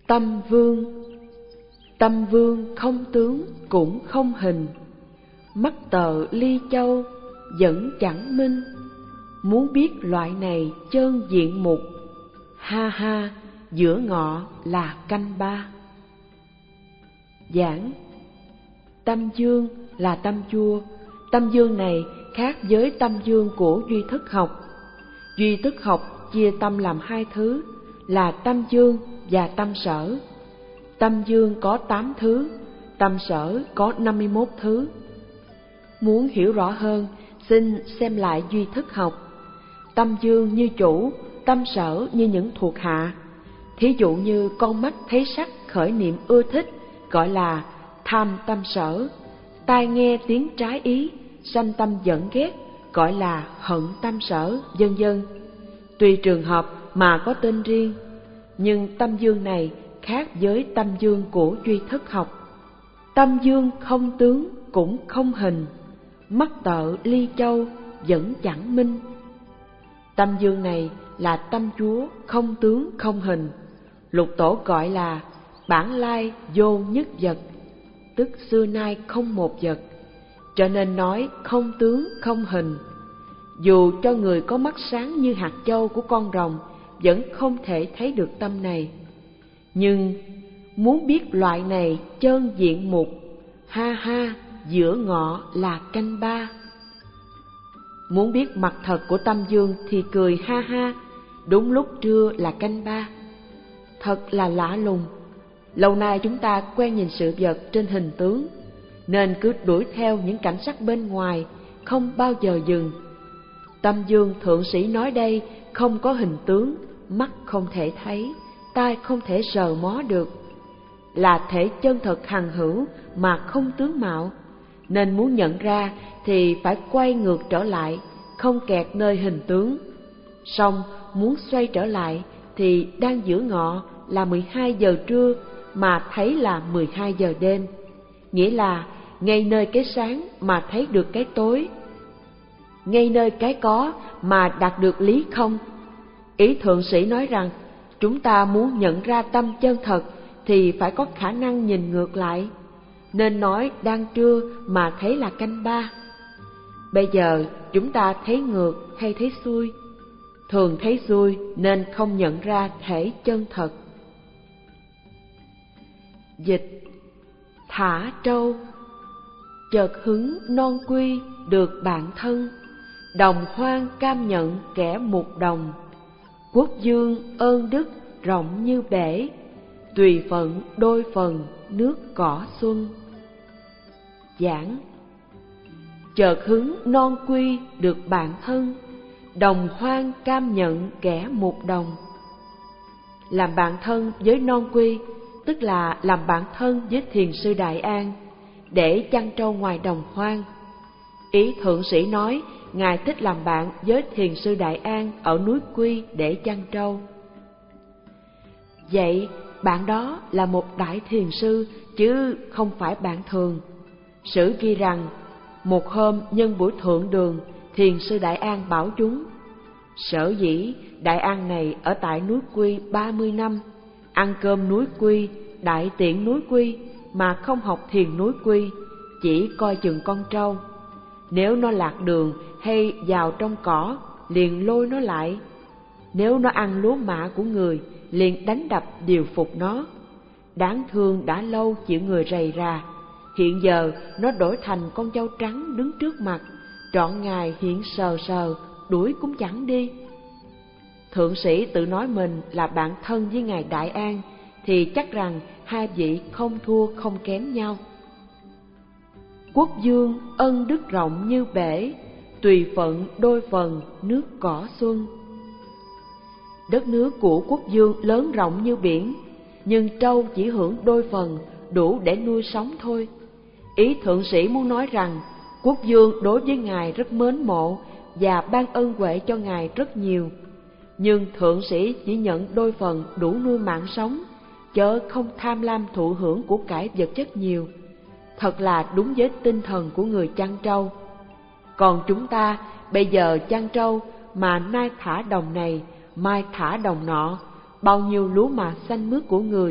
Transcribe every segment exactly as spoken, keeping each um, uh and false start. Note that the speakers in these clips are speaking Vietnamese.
Tâm vương. Tâm vương không tướng cũng không hình, mắt tợ ly châu vẫn chẳng minh. Muốn biết loại này chơn diện mục, ha ha, giữa ngọ là canh ba. Giảng. Tâm dương là tâm chua. Tâm dương này khác với tâm dương của duy thức học. Duy thức học chia tâm làm hai thứ là tâm dương và tâm sở. Tâm dương có tám thứ, tâm sở có năm mươi mốt thứ. Muốn hiểu rõ hơn, xin xem lại duy thức học. Tâm dương như chủ, tâm sở như những thuộc hạ. Thí dụ như con mắt thấy sắc khởi niệm ưa thích, gọi là tham tâm sở. Tai nghe tiếng trái ý, sanh tâm giận ghét, gọi là hận tâm sở, vân vân. Tùy trường hợp mà có tên riêng, nhưng tâm dương này khác với tâm dương của duy thức học. Tâm dương không tướng cũng không hình, mắt tợ ly châu vẫn chẳng minh. Tâm dương này là tâm chúa không tướng không hình, lục tổ gọi là bản lai vô nhất vật, tức xưa nay không một vật, cho nên nói không tướng không hình. Dù cho người có mắt sáng như hạt châu của con rồng vẫn không thể thấy được tâm này. Nhưng muốn biết loại này chơn diện mục, ha ha, giữa ngọ là canh ba. Muốn biết mặt thật của tâm dương thì cười ha ha, đúng lúc trưa là canh ba. Thật là lạ lùng. Lâu nay chúng ta quen nhìn sự vật trên hình tướng, nên cứ đuổi theo những cảnh sắc bên ngoài, không bao giờ dừng. Tâm dương thượng sĩ nói đây không có hình tướng, mắt không thể thấy, tai không thể sờ mó được, là thể chân thật hằng hữu mà không tướng mạo, nên muốn nhận ra thì phải quay ngược trở lại, không kẹt nơi hình tướng. Song muốn xoay trở lại thì đang giữa ngọ là mười hai giờ trưa mà thấy là mười hai giờ đêm, nghĩa là ngay nơi cái sáng mà thấy được cái tối, ngay nơi cái có mà đạt được lý không. Ý thượng sĩ nói rằng chúng ta muốn nhận ra tâm chân thật thì phải có khả năng nhìn ngược lại, nên nói đang trưa mà thấy là canh ba. Bây giờ chúng ta thấy ngược hay thấy xuôi? Thường thấy xuôi nên không nhận ra thể chân thật. Dịch. Thả trâu. Chợt hứng non quy được bạn thân, đồng hoang cam nhận kẻ mục đồng. Quốc dương ơn đức rộng như bể, tùy phận đôi phần nước cỏ xuân. Giảng. Chợt hứng non quy được bạn thân, đồng hoang cam nhận kẻ mục đồng. Làm bạn thân với non quy tức là làm bạn thân với thiền sư Đại An để chăn trâu ngoài đồng hoang. Ý thượng sĩ nói ngài thích làm bạn với thiền sư Đại An ở núi Quy để chăn trâu. Vậy bạn đó là một đại thiền sư chứ không phải bạn thường. Sử ghi rằng một hôm nhân buổi thượng đường, thiền sư Đại An bảo chúng: sở dĩ Đại An này ở tại núi Quy ba mươi năm, ăn cơm núi Quy, đại tiện núi Quy mà không học thiền núi Quy, chỉ coi chừng con trâu. Nếu nó lạc đường hay vào trong cỏ, liền lôi nó lại. Nếu nó ăn lúa mạ của người, liền đánh đập điều phục nó. Đáng thương đã lâu chịu người rầy rà, hiện giờ nó đổi thành con trâu trắng đứng trước mặt, trọn ngày hiện sờ sờ, đuổi cũng chẳng đi. Thượng sĩ tự nói mình là bạn thân với ngài Đại An, thì chắc rằng hai vị không thua không kém nhau. Quốc dương ân đức rộng như bể, tùy phận đôi phần nước cỏ xuân. Đất nước của quốc dương lớn rộng như biển, nhưng trâu chỉ hưởng đôi phần, đủ để nuôi sống thôi. Ý thượng sĩ muốn nói rằng quốc dương đối với ngài rất mến mộ và ban ân huệ cho ngài rất nhiều, nhưng thượng sĩ chỉ nhận đôi phần đủ nuôi mạng sống, chớ không tham lam thụ hưởng của cải vật chất nhiều. Thật là đúng với tinh thần của người chăn trâu. Còn chúng ta bây giờ chăn trâu mà nay thả đồng này, mai thả đồng nọ, bao nhiêu lúa mạ xanh mướt của người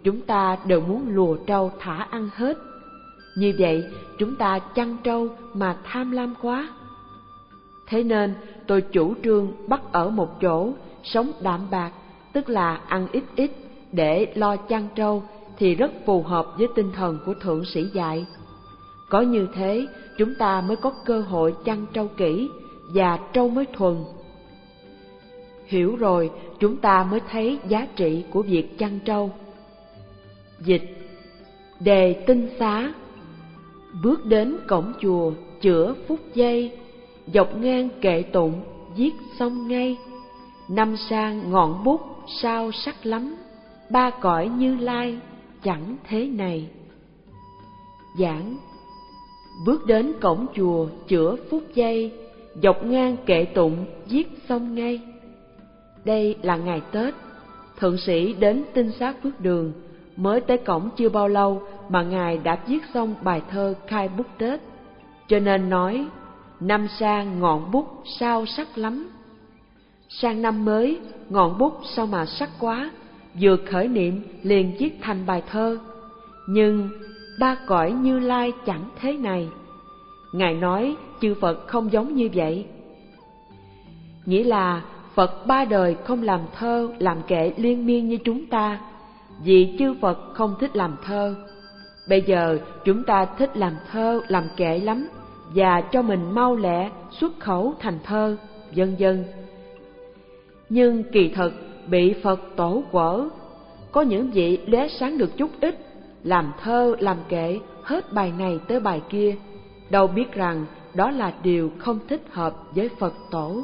chúng ta đều muốn lùa trâu thả ăn hết. Như vậy, chúng ta chăn trâu mà tham lam quá. Thế nên, tôi chủ trương bắt ở một chỗ, sống đạm bạc, tức là ăn ít ít, để lo chăn trâu thì rất phù hợp với tinh thần của thượng sĩ dạy. Có như thế, chúng ta mới có cơ hội chăn trâu kỹ và trâu mới thuần. Hiểu rồi, chúng ta mới thấy giá trị của việc chăn trâu. Dịch. Đề tinh xá. Bước đến cổng chùa chữa phút giây, dọc ngang kệ tụng viết xong ngay. Năm sang ngọn bút sao sắc lắm, ba cõi Như Lai chẳng thế này. Giảng. Bước đến cổng chùa chữa phút giây, dọc ngang kệ tụng viết xong ngay. Đây là ngày Tết, thượng sĩ đến Tinh Xá Phước Đường, mới tới cổng chưa bao lâu mà ngài đã viết xong bài thơ khai bút Tết, cho nên nói năm sang ngọn bút sao sắc lắm. Sang năm mới, ngọn bút sao mà sắc quá, vừa khởi niệm liền viết thành bài thơ. Nhưng ba cõi Như Lai chẳng thế này. Ngài nói chư Phật không giống như vậy. Nghĩa là Phật ba đời không làm thơ, làm kệ liên miên như chúng ta, vì chư Phật không thích làm thơ. Bây giờ chúng ta thích làm thơ, làm kệ lắm, và cho mình mau lẹ xuất khẩu thành thơ, vân vân. Nhưng kỳ thực bị Phật tổ quở. Có những vị lóe sáng được chút ít, làm thơ, làm kệ hết bài này tới bài kia, đâu biết rằng đó là điều không thích hợp với Phật tổ.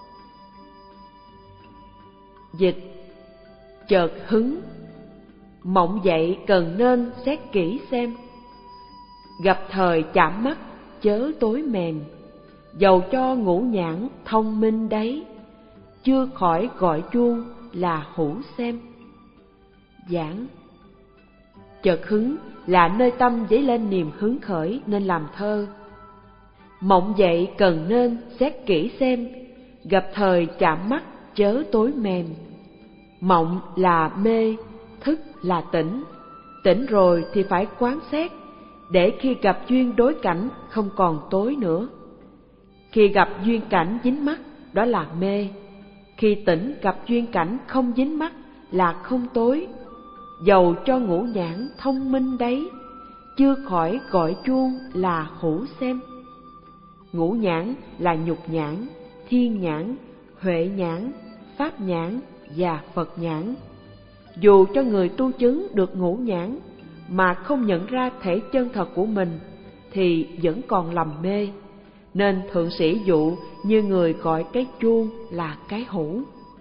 Dịch. Chợt hứng. Mộng dậy cần nên xét kỹ xem, gặp thời chạm mắt chớ tối mèn, dầu cho ngũ nhãn thông minh đấy, chưa khỏi gọi chuông là hữu xem. Giảng. Chợt hứng là nơi tâm dấy lên niềm hứng khởi nên làm thơ. Mộng dậy cần nên xét kỹ xem, gặp thời chạm mắt chớ tối mềm. Mộng là mê, thức là tỉnh. Tỉnh rồi thì phải quán xét, để khi gặp duyên đối cảnh không còn tối nữa. Khi gặp duyên cảnh dính mắt, đó là mê. Khi tỉnh gặp duyên cảnh không dính mắt là không tối. Dầu cho ngũ nhãn thông minh đấy, chưa khỏi gọi chuông là hữu xem. Ngũ nhãn là nhục nhãn, thiên nhãn, huệ nhãn, pháp nhãn và Phật nhãn. Dù cho người tu chứng được ngũ nhãn mà không nhận ra thể chân thật của mình thì vẫn còn lầm mê, nên thượng sĩ dụ như người gọi cái chuông là cái hữu.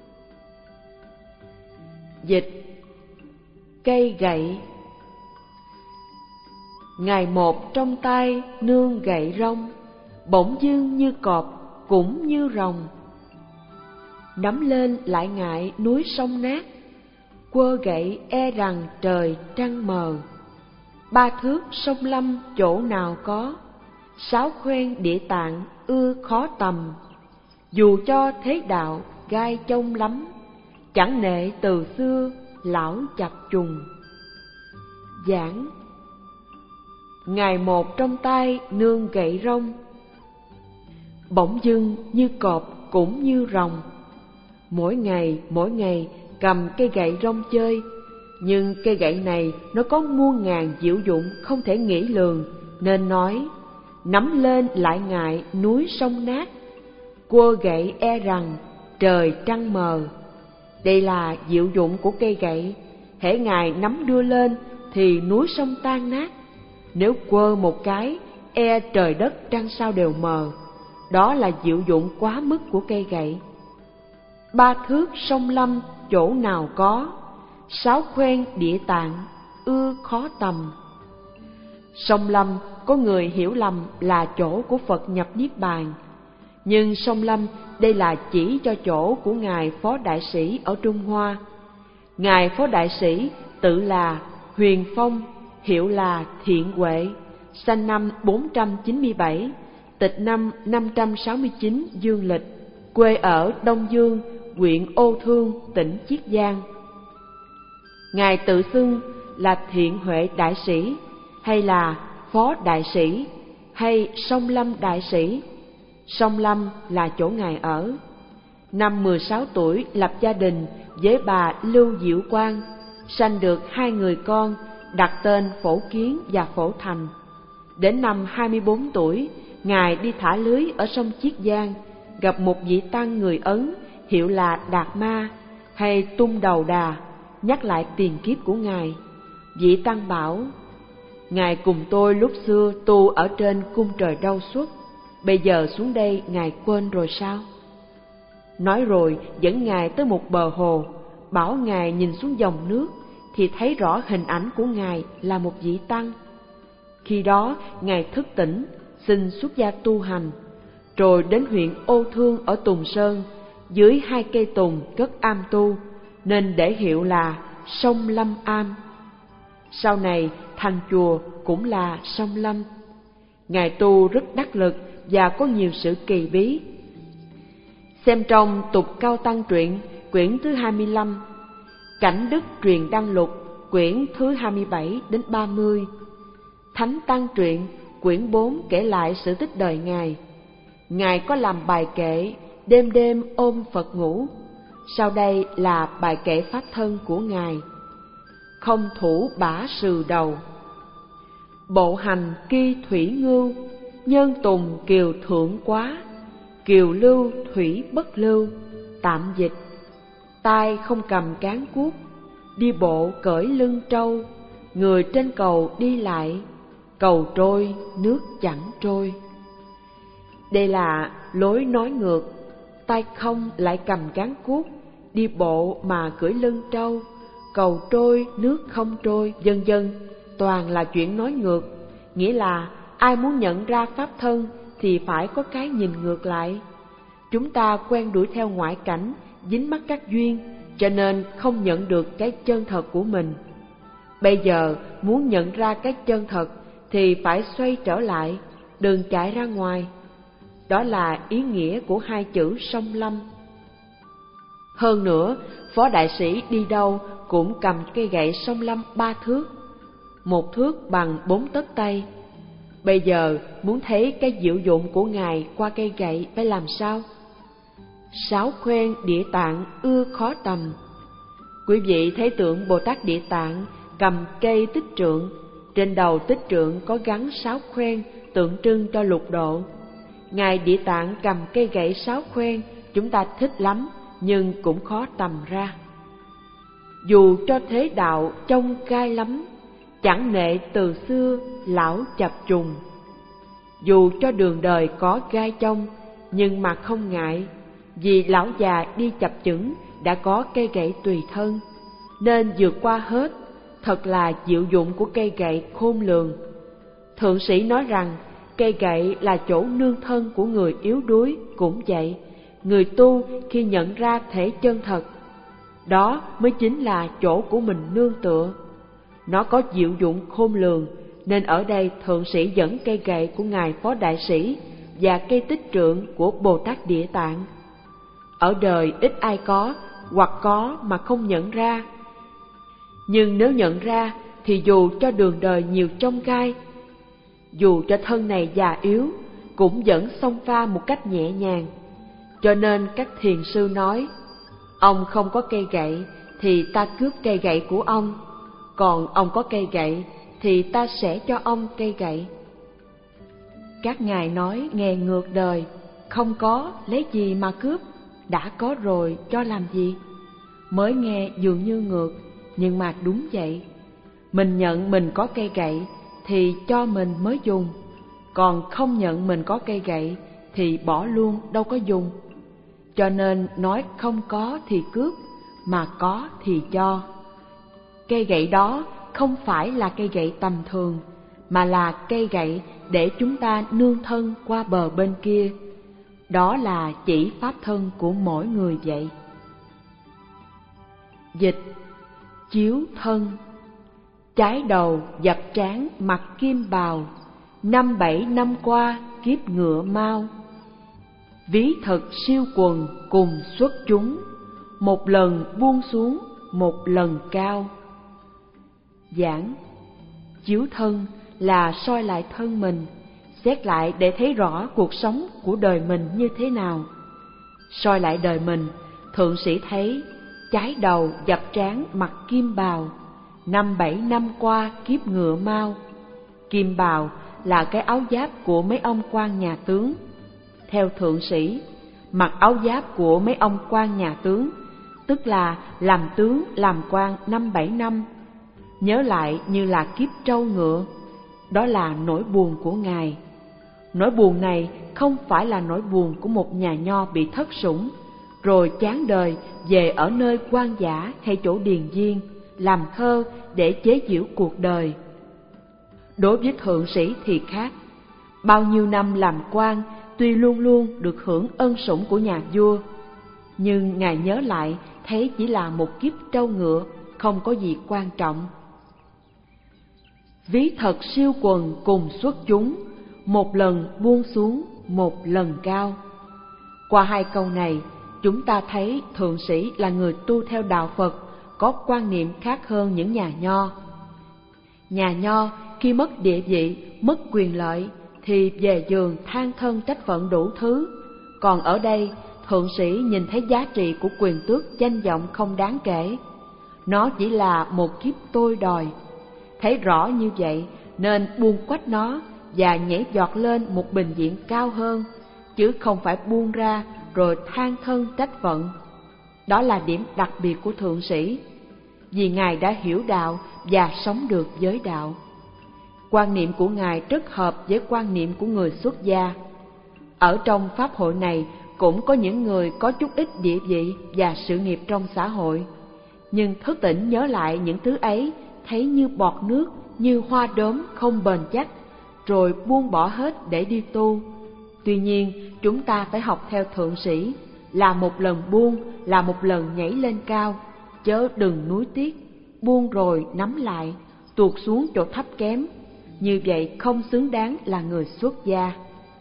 Dịch. Cây gậy. Ngày một trong tay nương gậy rong, bỗng dưng như cọp cũng như rồng. Nắm lên lại ngại núi sông nát, quơ gậy e rằng trời trăng mờ. Ba thước sông Lâm chỗ nào có, sáu khoen địa tạng ưa khó tầm. Dù cho thế đạo gai trông lắm, chẳng nệ từ xưa lão chập trùng. Giảng. Ngày một trong tay nương gậy rong, bỗng dưng như cọp cũng như rồng. Mỗi ngày mỗi ngày cầm cây gậy rong chơi, nhưng cây gậy này nó có muôn ngàn diệu dụng không thể nghĩ lường, nên nói nắm lên lại ngại núi sông nát, quơ gậy e rằng trời trăng mờ. Đây là diệu dụng của cây gậy. Hễ ngài nắm đưa lên thì núi sông tan nát, nếu quơ một cái e trời đất trăng sao đều mờ. Đó là diệu dụng quá mức của cây gậy. Ba thước sông Lâm chỗ nào có, sáu khoen địa tạng ưa khó tầm. Sông Lâm có người hiểu lầm là chỗ của Phật nhập Niết Bàn, nhưng sông Lâm đây là chỉ cho chỗ của Ngài Phó Đại Sĩ ở Trung Hoa. Ngài Phó Đại Sĩ tự là Huyền Phong, hiệu là Thiện Huệ, sanh năm bốn trăm chín mươi bảy, tịch năm năm trăm sáu mươi chín dương lịch, quê ở Đông Dương, huyện Ô Thương, tỉnh Chiết Giang. Ngài tự xưng là Thiện Huệ Đại Sĩ, hay là Phó Đại Sĩ, hay Song Lâm Đại Sĩ? Song Lâm là chỗ Ngài ở. Năm mười sáu tuổi lập gia đình với bà Lưu Diệu Quang, sanh được hai người con, đặt tên Phổ Kiến và Phổ Thành. Đến năm hai mươi bốn tuổi, Ngài đi thả lưới ở sông Chiết Giang, gặp một vị tăng người Ấn hiệu là Đạt Ma hay Tung Đầu Đà, nhắc lại tiền kiếp của Ngài. Vị tăng bảo: Ngài cùng tôi lúc xưa tu ở trên cung trời Đâu Xuất, bây giờ xuống đây Ngài quên rồi sao? Nói rồi dẫn Ngài tới một bờ hồ, bảo Ngài nhìn xuống dòng nước thì thấy rõ hình ảnh của Ngài là một vị tăng. Khi đó Ngài thức tỉnh, xin xuất gia tu hành, rồi đến huyện Ô Thương ở Tùng Sơn, dưới hai cây tùng cất am tu, nên để hiệu là Sông Lâm Am. Sau này thành chùa cũng là Sông Lâm. Ngài tu rất đắc lực và có nhiều sự kỳ bí. Xem trong Tục Cao Tăng Truyện quyển thứ hai mươi lăm, Cảnh Đức Truyền Đăng Lục quyển thứ hai mươi bảy đến ba mươi, Thánh Tăng Truyện quyển bốn kể lại sự tích đời Ngài. Ngài có làm bài kệ Đêm đêm ôm Phật ngủ. Sau đây là bài kệ pháp thân của Ngài. Không thủ bả sừ đầu, bộ hành kỳ thủy ngưu, nhân tùng kiều thượng quá, kiều lưu thủy bất lưu. Tạm dịch: tai không cầm cán cuốc, đi bộ cởi lưng trâu, người trên cầu đi lại, cầu trôi nước chẳng trôi. Đây là lối nói ngược: tay không lại cầm cán cuốc, đi bộ mà cưỡi lưng trâu, cầu trôi nước không trôi, vân vân, toàn là chuyện nói ngược. Nghĩa là ai muốn nhận ra pháp thân thì phải có cái nhìn ngược lại. Chúng ta quen đuổi theo ngoại cảnh, dính mắc các duyên, cho nên không nhận được cái chân thật của mình. Bây giờ muốn nhận ra cái chân thật thì phải xoay trở lại, đừng chạy ra ngoài. Đó là ý nghĩa của hai chữ Sông Lâm. Hơn nữa, Phó Đại Sĩ đi đâu cũng cầm cây gậy Sông Lâm ba thước, một thước bằng bốn tấc tay. Bây giờ muốn thấy cái diệu dụng của Ngài qua cây gậy phải làm sao? Sáu khoen Địa Tạng ưa khó tầm. Quý vị thấy tượng Bồ Tát Địa Tạng cầm cây tích trượng, trên đầu tích trượng có gắn sáu khoen tượng trưng cho lục độ. Ngài Địa Tạng cầm cây gậy sáu khoen, chúng ta thích lắm, nhưng cũng khó tầm ra. Dù cho thế đạo trông gai lắm, chẳng nệ từ xưa lão chập trùng. Dù cho đường đời có gai trong, nhưng mà không ngại, vì lão già đi chập chững đã có cây gậy tùy thân, nên vượt qua hết. Thật là diệu dụng của cây gậy khôn lường. Thượng sĩ nói rằng cây gậy là chỗ nương thân của người yếu đuối, cũng vậy. Người tu khi nhận ra thể chân thật, đó mới chính là chỗ của mình nương tựa. Nó có diệu dụng khôn lường, nên ở đây thượng sĩ dẫn cây gậy của Ngài Phó Đại Sĩ và cây tích trượng của Bồ Tát Địa Tạng. Ở đời ít ai có, hoặc có mà không nhận ra. Nhưng nếu nhận ra thì dù cho đường đời nhiều chông gai, dù cho thân này già yếu, cũng vẫn xông pha một cách nhẹ nhàng. Cho nên các thiền sư nói, ông không có cây gậy thì ta cướp cây gậy của ông, còn ông có cây gậy thì ta sẽ cho ông cây gậy. Các ngài nói nghe ngược đời, không có lấy gì mà cướp, đã có rồi cho làm gì? Mới nghe dường như ngược, nhưng mà đúng vậy. Mình nhận mình có cây gậy thì cho mình mới dùng, còn không nhận mình có cây gậy thì bỏ luôn, đâu có dùng. Cho nên nói không có thì cướp, mà có thì cho. Cây gậy đó không phải là cây gậy tầm thường, mà là cây gậy để chúng ta nương thân qua bờ bên kia. Đó là chỉ pháp thân của mỗi người vậy. Dịch: chiếu thân. Trái đầu dập trán mặc kim bào, năm bảy năm qua kiếp ngựa mau. Ví thật siêu quần cùng xuất chúng, một lần buông xuống một lần cao. Giảng: chiếu thân là soi lại thân mình, xét lại để thấy rõ cuộc sống của đời mình như thế nào. Soi lại đời mình, thượng sĩ thấy trái đầu dập trán mặc kim bào, năm bảy năm qua kiếp ngựa mau. Kim bào là cái áo giáp của mấy ông quan nhà tướng. Theo thượng sĩ, mặc áo giáp của mấy ông quan nhà tướng, tức là làm tướng làm quan năm bảy năm, nhớ lại như là kiếp trâu ngựa. Đó là nỗi buồn của Ngài. Nỗi buồn này không phải là nỗi buồn của một nhà nho bị thất sủng, rồi chán đời về ở nơi hoang dã hay chỗ điền viên, làm thơ để chế giễu cuộc đời. Đối với thượng sĩ thì khác. Bao nhiêu năm làm quan, tuy luôn luôn được hưởng ân sủng của nhà vua, nhưng Ngài nhớ lại thấy chỉ là một kiếp trâu ngựa, không có gì quan trọng. Ví thật siêu quần cùng xuất chúng, một lần buông xuống, một lần cao. Qua hai câu này, chúng ta thấy thượng sĩ là người tu theo đạo Phật, có quan niệm khác hơn những nhà nho. Nhà nho khi mất địa vị, mất quyền lợi thì về giường than thân trách phận đủ thứ. Còn ở đây, thượng sĩ nhìn thấy giá trị của quyền tước danh vọng không đáng kể. Nó chỉ là một kiếp tôi đòi. Thấy rõ như vậy nên buông quách nó và nhảy giọt lên một bình diện cao hơn, chứ không phải buông ra rồi than thân trách phận. Đó là điểm đặc biệt của thượng sĩ, vì Ngài đã hiểu đạo và sống được với đạo. Quan niệm của Ngài rất hợp với quan niệm của người xuất gia. Ở trong pháp hội này cũng có những người có chút ít địa vị và sự nghiệp trong xã hội, nhưng thức tỉnh nhớ lại những thứ ấy, thấy như bọt nước, như hoa đốm không bền chắc, rồi buông bỏ hết để đi tu. Tuy nhiên, chúng ta phải học theo thượng sĩ, là một lần buông, là một lần nhảy lên cao, chớ đừng nuối tiếc, buông rồi nắm lại, tuột xuống chỗ thấp kém. Như vậy không xứng đáng là người xuất gia.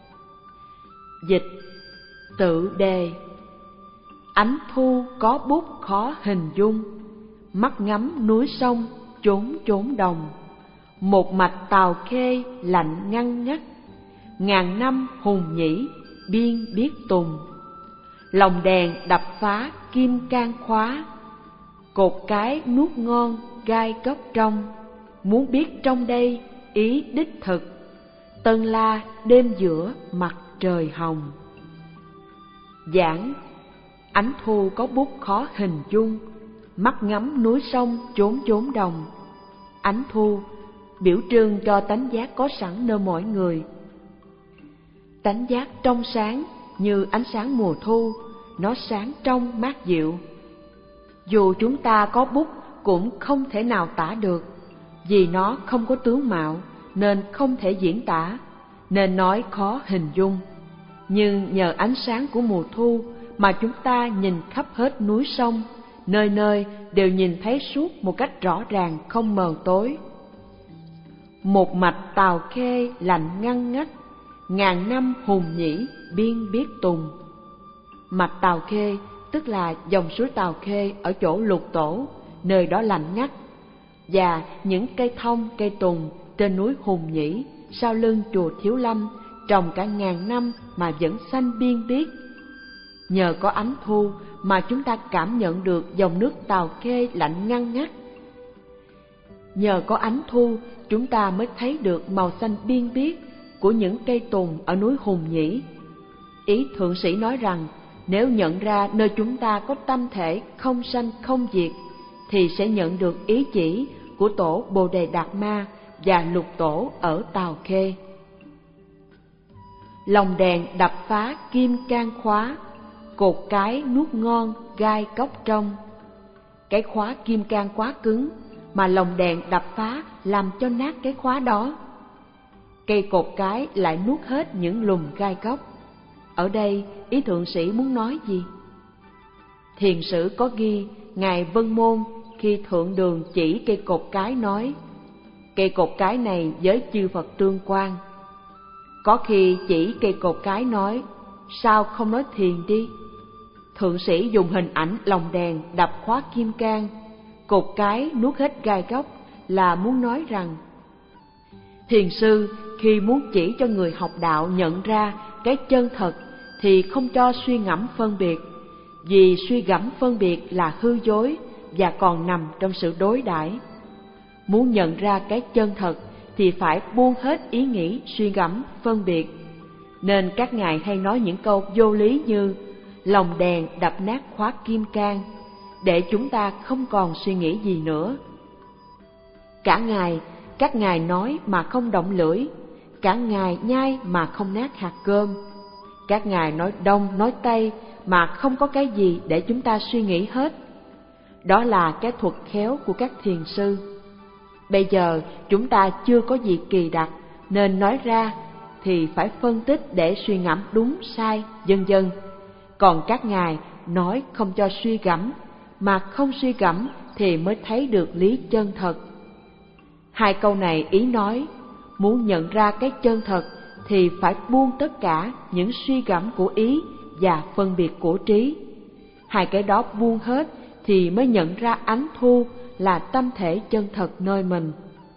Dịch tự đề: ánh thu có bút khó hình dung, mắt ngắm núi sông chốn chốn đồng. Một mạch Tào Khê lạnh ngăn ngắt, ngàn năm hùng nhĩ biên biết tùng. Lòng đèn đập phá kim can khóa, cột cái nuốt ngon gai góc trong. Muốn biết trong đây ý đích thực, Tân La đêm giữa mặt trời hồng. Giảng: ánh thu có bút khó hình dung, mắt ngắm núi sông chốn chốn đồng. Ánh thu biểu trưng cho tánh giác có sẵn nơi mỗi người. Tánh giác trong sáng như ánh sáng mùa thu, nó sáng trong mát dịu. Dù chúng ta có bút cũng không thể nào tả được, vì nó không có tướng mạo nên không thể diễn tả, nên nói khó hình dung. Nhưng nhờ ánh sáng của mùa thu mà chúng ta nhìn khắp hết núi sông, nơi nơi đều nhìn thấy suốt một cách rõ ràng không mờ tối. Một mạch Tào Khê lạnh ngăn ngắt, ngàn năm hùng nhĩ biên biết tùng. Mạch Tào Khê tức là dòng suối Tào Khê ở chỗ Lục Tổ, nơi đó lạnh ngắt, và những cây thông cây tùng trên núi Hùng Nhĩ sau lưng chùa Thiếu Lâm trồng cả ngàn năm mà vẫn xanh biên biếc. Nhờ có ánh thu mà chúng ta cảm nhận được dòng nước Tào Khê lạnh ngăn ngắt. Nhờ có ánh thu chúng ta mới thấy được màu xanh biên biếc của những cây tùng ở núi Hùng Nhĩ. Ý thượng sĩ nói rằng nếu nhận ra nơi chúng ta có tâm thể không sanh không diệt, thì sẽ nhận được ý chỉ của tổ Bồ Đề Đạt Ma và Lục Tổ ở Tào Khê. Lòng đèn đập phá kim can khóa, cột cái nuốt ngon gai cốc trong. Cái khóa kim can quá cứng, mà lồng đèn đập phá làm cho nát cái khóa đó. Cây cột cái lại nuốt hết những lùm gai góc. Ở đây ý thượng sĩ muốn nói gì? Thiền sử có ghi Ngài Vân Môn khi thượng đường chỉ cây cột cái nói: cây cột cái này với chư Phật tương quan. Có khi chỉ cây cột cái nói: sao không nói thiền đi? Thượng sĩ dùng hình ảnh lồng đèn đập khóa kim can, cột cái nuốt hết gai góc là muốn nói rằng thiền sư khi muốn chỉ cho người học đạo nhận ra cái chân thật thì không cho suy ngẫm phân biệt, vì suy ngẫm phân biệt là hư dối và còn nằm trong sự đối đãi. Muốn nhận ra cái chân thật thì phải buông hết ý nghĩ suy ngẫm phân biệt. Nên các ngài hay nói những câu vô lý như lòng đèn đập nát khóa kim cang, để chúng ta không còn suy nghĩ gì nữa. Cả ngày các ngài nói mà không động lưỡi, cả ngày nhai mà không nát hạt cơm. Các ngài nói đông nói tây mà không có cái gì để chúng ta suy nghĩ hết. Đó là cái thuật khéo của các thiền sư. Bây giờ chúng ta chưa có gì kỳ đặc, nên nói ra thì phải phân tích để suy ngẫm đúng sai, vân vân. Còn các ngài nói không cho suy gẫm, mà không suy gẫm thì mới thấy được lý chân thật. Hai câu này ý nói, muốn nhận ra cái chân thật thì phải buông tất cả những suy gẫm của ý và phân biệt của trí. Hai cái đó buông hết thì mới nhận ra ánh thu là tâm thể chân thật nơi mình.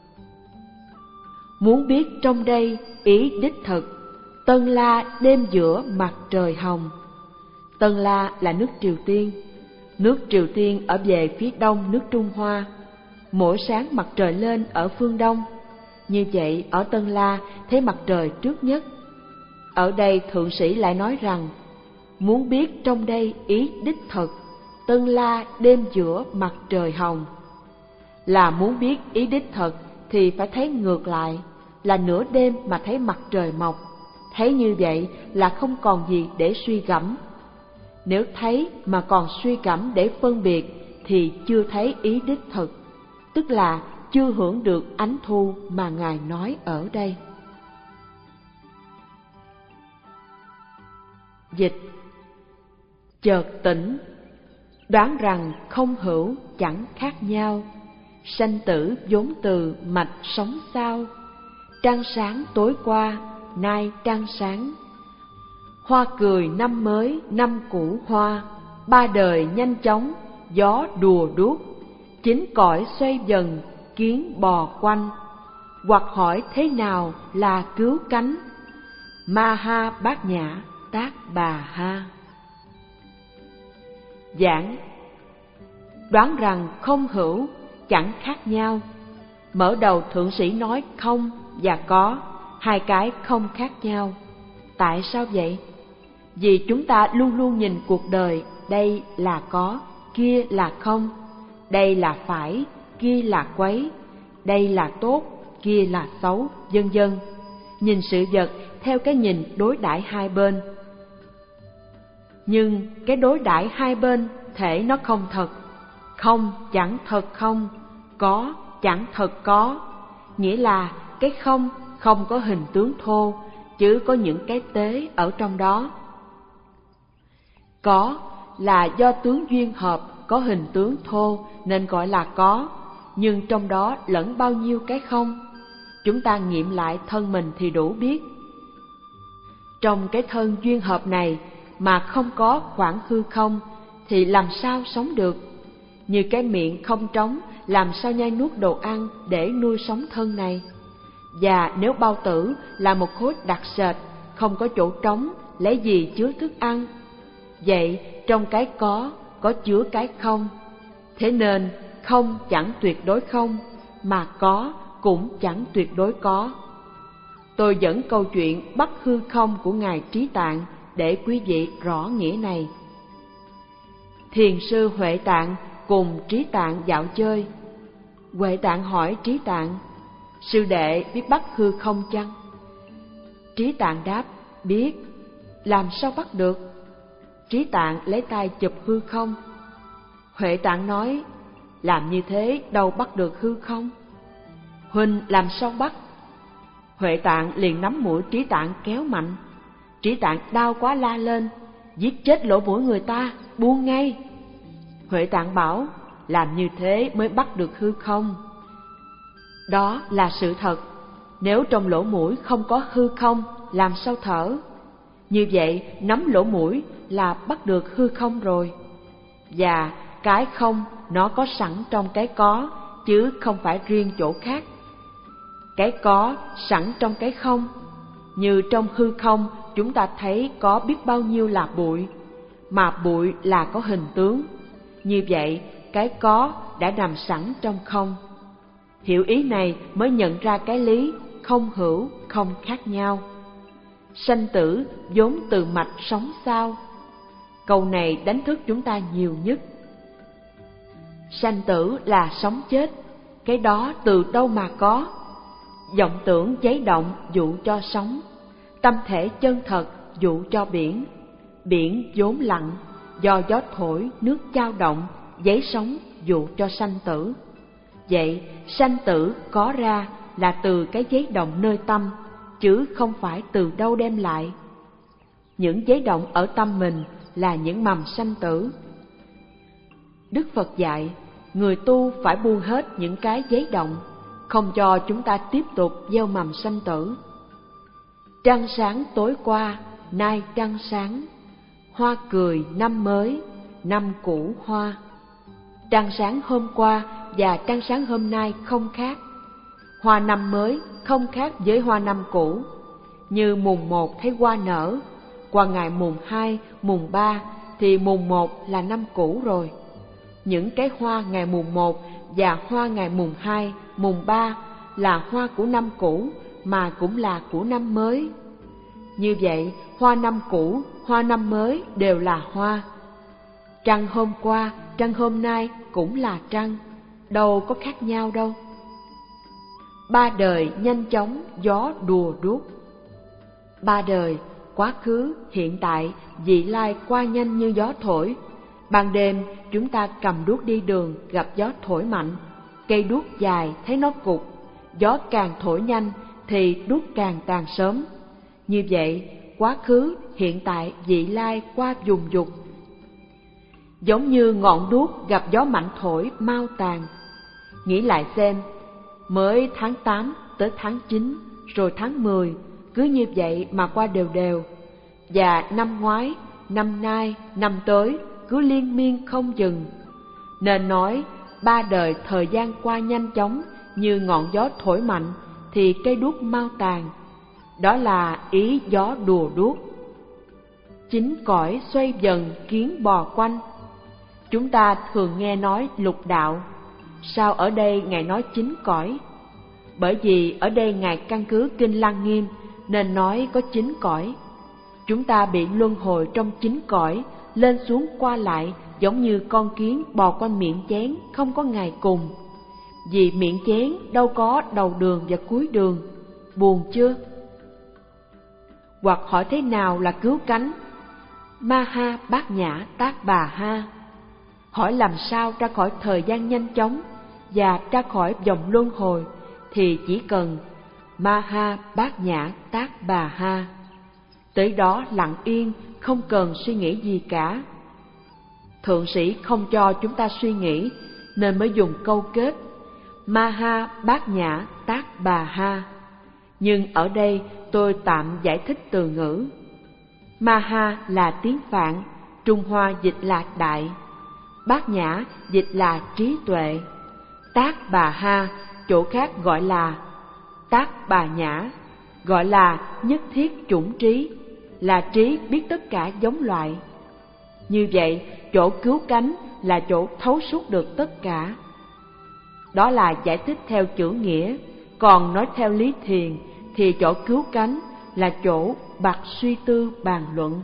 Muốn biết trong đây ý đích thực, Tân La đêm giữa mặt trời hồng. Tân La là nước Triều Tiên. Nước Triều Tiên ở về phía đông nước Trung Hoa. Mỗi sáng mặt trời lên ở phương đông. Như vậy ở Tân La thấy mặt trời trước nhất. Ở đây thượng sĩ lại nói rằng, muốn biết trong đây ý đích thực, Tân La đêm giữa mặt trời hồng. Là muốn biết ý đích thật thì phải thấy ngược lại, là nửa đêm mà thấy mặt trời mọc. Thấy như vậy là không còn gì để suy gẫm. Nếu thấy mà còn suy gẫm để phân biệt thì chưa thấy ý đích thực, tức là chưa hưởng được ánh thu mà Ngài nói ở đây. Dịch: chợt tỉnh, đoán rằng không hữu chẳng khác nhau, sanh tử vốn từ mạch sống sao. Trăng sáng tối qua, nay trăng sáng. Hoa cười năm mới, năm cũ hoa. Ba đời nhanh chóng, gió đùa đuốc. Chín cõi xoay dần, kiến bò quanh. Hoặc hỏi thế nào là cứu cánh? Ma ha bát nhã, tác bà ha. Giảng: đoán rằng không hữu chẳng khác nhau. Mở đầu thượng sĩ nói không và có, hai cái không khác nhau. Tại sao vậy? Vì chúng ta luôn luôn nhìn cuộc đời, đây là có, kia là không, đây là phải, kia là quấy, đây là tốt, kia là xấu, vân vân. Nhìn sự vật theo cái nhìn đối đãi hai bên. Nhưng cái đối đãi hai bên thể nó không thật. Không chẳng thật không, có chẳng thật có. Nghĩa là cái không không có hình tướng thô, chứ có những cái tế ở trong đó. Có là do tướng duyên hợp, có hình tướng thô nên gọi là có, nhưng trong đó lẫn bao nhiêu cái không. Chúng ta nghiệm lại thân mình thì đủ biết. Trong cái thân duyên hợp này mà không có khoảng hư không thì làm sao sống được? Như cái miệng không trống, làm sao nhai nuốt đồ ăn để nuôi sống thân này? Và nếu bao tử là một khối đặc sệt, không có chỗ trống, lấy gì chứa thức ăn? Vậy trong cái có, có chứa cái không. Thế nên không chẳng tuyệt đối không, mà có cũng chẳng tuyệt đối có. Tôi dẫn câu chuyện bắt hư không của Ngài Trí Tạng để quý vị rõ nghĩa này. Thiền sư Huệ Tạng cùng Trí Tạng dạo chơi. Huệ Tạng hỏi Trí Tạng: sư đệ biết bắt hư không chăng? Trí Tạng đáp: biết. Làm sao bắt được? Trí Tạng lấy tay chụp hư không. Huệ Tạng nói: làm như thế đâu bắt được hư không? Huynh làm sao bắt? Huệ Tạng liền nắm mũi Trí Tạng kéo mạnh. Trí Tạng đau quá la lên: giết chết lỗ mũi người ta, buông ngay. Huệ Tạng bảo: làm như thế mới bắt được hư không. Đó là sự thật. Nếu trong lỗ mũi không có hư không, làm sao thở? Như vậy nắm lỗ mũi là bắt được hư không rồi. Và cái không nó có sẵn trong cái có, chứ không phải riêng chỗ khác. Cái có sẵn trong cái không, như trong hư không chúng ta thấy có biết bao nhiêu là bụi, mà bụi là có hình tướng. Như vậy, cái có đã nằm sẵn trong không. Hiểu ý này mới nhận ra cái lý không hữu không khác nhau. Sanh tử vốn từ mạch sống sao. Câu này đánh thức chúng ta nhiều nhất. Sanh tử là sống chết, cái đó từ đâu mà có? Vọng tưởng giấy động dụ cho sống, tâm thể chân thật dụ cho biển. Biển vốn lặng, do gió thổi nước dao động, giấy sống dụ cho sanh tử. Vậy sanh tử có ra là từ cái giấy động nơi tâm, chứ không phải từ đâu đem lại. Những giấy động ở tâm mình là những mầm sanh tử. Đức Phật dạy, người tu phải buông hết những cái giấy động, không cho chúng ta tiếp tục gieo mầm sanh tử. Trăng sáng tối qua, nay trăng sáng, hoa cười năm mới, năm cũ hoa. Trăng sáng hôm qua và trăng sáng hôm nay không khác. Hoa năm mới không khác với hoa năm cũ. Như mùng một thấy hoa nở, qua ngày mùng hai, mùng ba thì mùng một là năm cũ rồi. Những cái hoa ngày mùng một và hoa ngày mùng hai, mùng ba là hoa của năm cũ mà cũng là của năm mới. Như vậy, hoa năm cũ, hoa năm mới đều là hoa. Trăng hôm qua, trăng hôm nay cũng là trăng, đâu có khác nhau đâu. Ba đời nhanh chóng gió đùa đuốc. Ba đời, quá khứ, hiện tại, vị lai qua nhanh như gió thổi. Ban đêm chúng ta cầm đuốc đi đường gặp gió thổi mạnh, cây đuốc dài thấy nó cục, gió càng thổi nhanh thì đuốc càng tàn sớm. Như vậy, quá khứ, hiện tại, vị lai qua vùng dục. Giống như ngọn đuốc gặp gió mạnh thổi mau tàn. Nghĩ lại xem, mới tháng tám tới tháng chín, rồi tháng mười, cứ như vậy mà qua đều đều. Và năm ngoái, năm nay, năm tới cứ liên miên không dừng. Nên nói ba đời thời gian qua nhanh chóng như ngọn gió thổi mạnh thì cây đuốc mau tàn. Đó là ý gió đùa đuốc. Chín cõi xoay dần kiến bò quanh. Chúng ta thường nghe nói lục đạo, sao ở đây Ngài nói chín cõi? Bởi vì ở đây Ngài căn cứ Kinh Lăng Nghiêm nên nói có chín cõi. Chúng ta bị luân hồi trong chín cõi, lên xuống qua lại giống như con kiến bò quanh miệng chén không có ngày cùng. Vì miệng chén đâu có đầu đường và cuối đường, buồn chưa? Hoặc hỏi thế nào là cứu cánh? Ma ha bát nhã tát bà ha. Hỏi làm sao ra khỏi thời gian nhanh chóng và ra khỏi vòng luân hồi thì chỉ cần ma ha bát nhã tát bà ha. Tới đó lặng yên, không cần suy nghĩ gì cả. Thượng sĩ không cho chúng ta suy nghĩ nên mới dùng câu kết ma ha bát nhã tát bà ha. Nhưng ở đây tôi tạm giải thích từ ngữ. Ma ha là tiếng Phạn, Trung Hoa dịch là đại. Bát nhã dịch là trí tuệ. Tát bà ha, chỗ khác gọi là tát bà nhã, gọi là nhất thiết chủng trí, là trí biết tất cả giống loại. Như vậy, chỗ cứu cánh là chỗ thấu suốt được tất cả. Đó là giải thích theo chữ nghĩa, còn nói theo lý thiền thì chỗ cứu cánh là chỗ bặt suy tư bàn luận.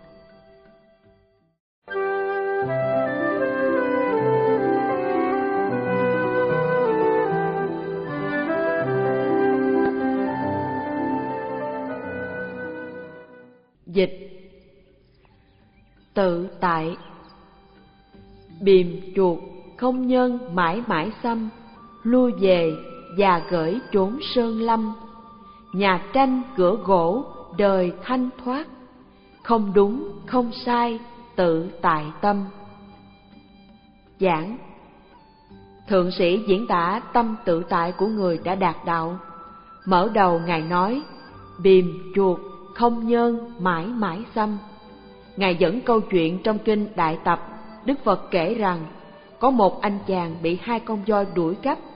Dịch. Tự tại. Bìm chuột không nhân mãi mãi xăm, lui về và gửi trốn sơn lâm. Nhà tranh cửa gỗ đời thanh thoát, không đúng không sai tự tại tâm. Giảng. Thượng sĩ diễn tả tâm tự tại của người đã đạt đạo. Mở đầu Ngài nói bìm chuột không nhân mãi mãi xăm. Ngài dẫn câu chuyện trong kinh Đại Tập. Đức Phật kể rằng có một anh chàng bị hai con voi đuổi gấp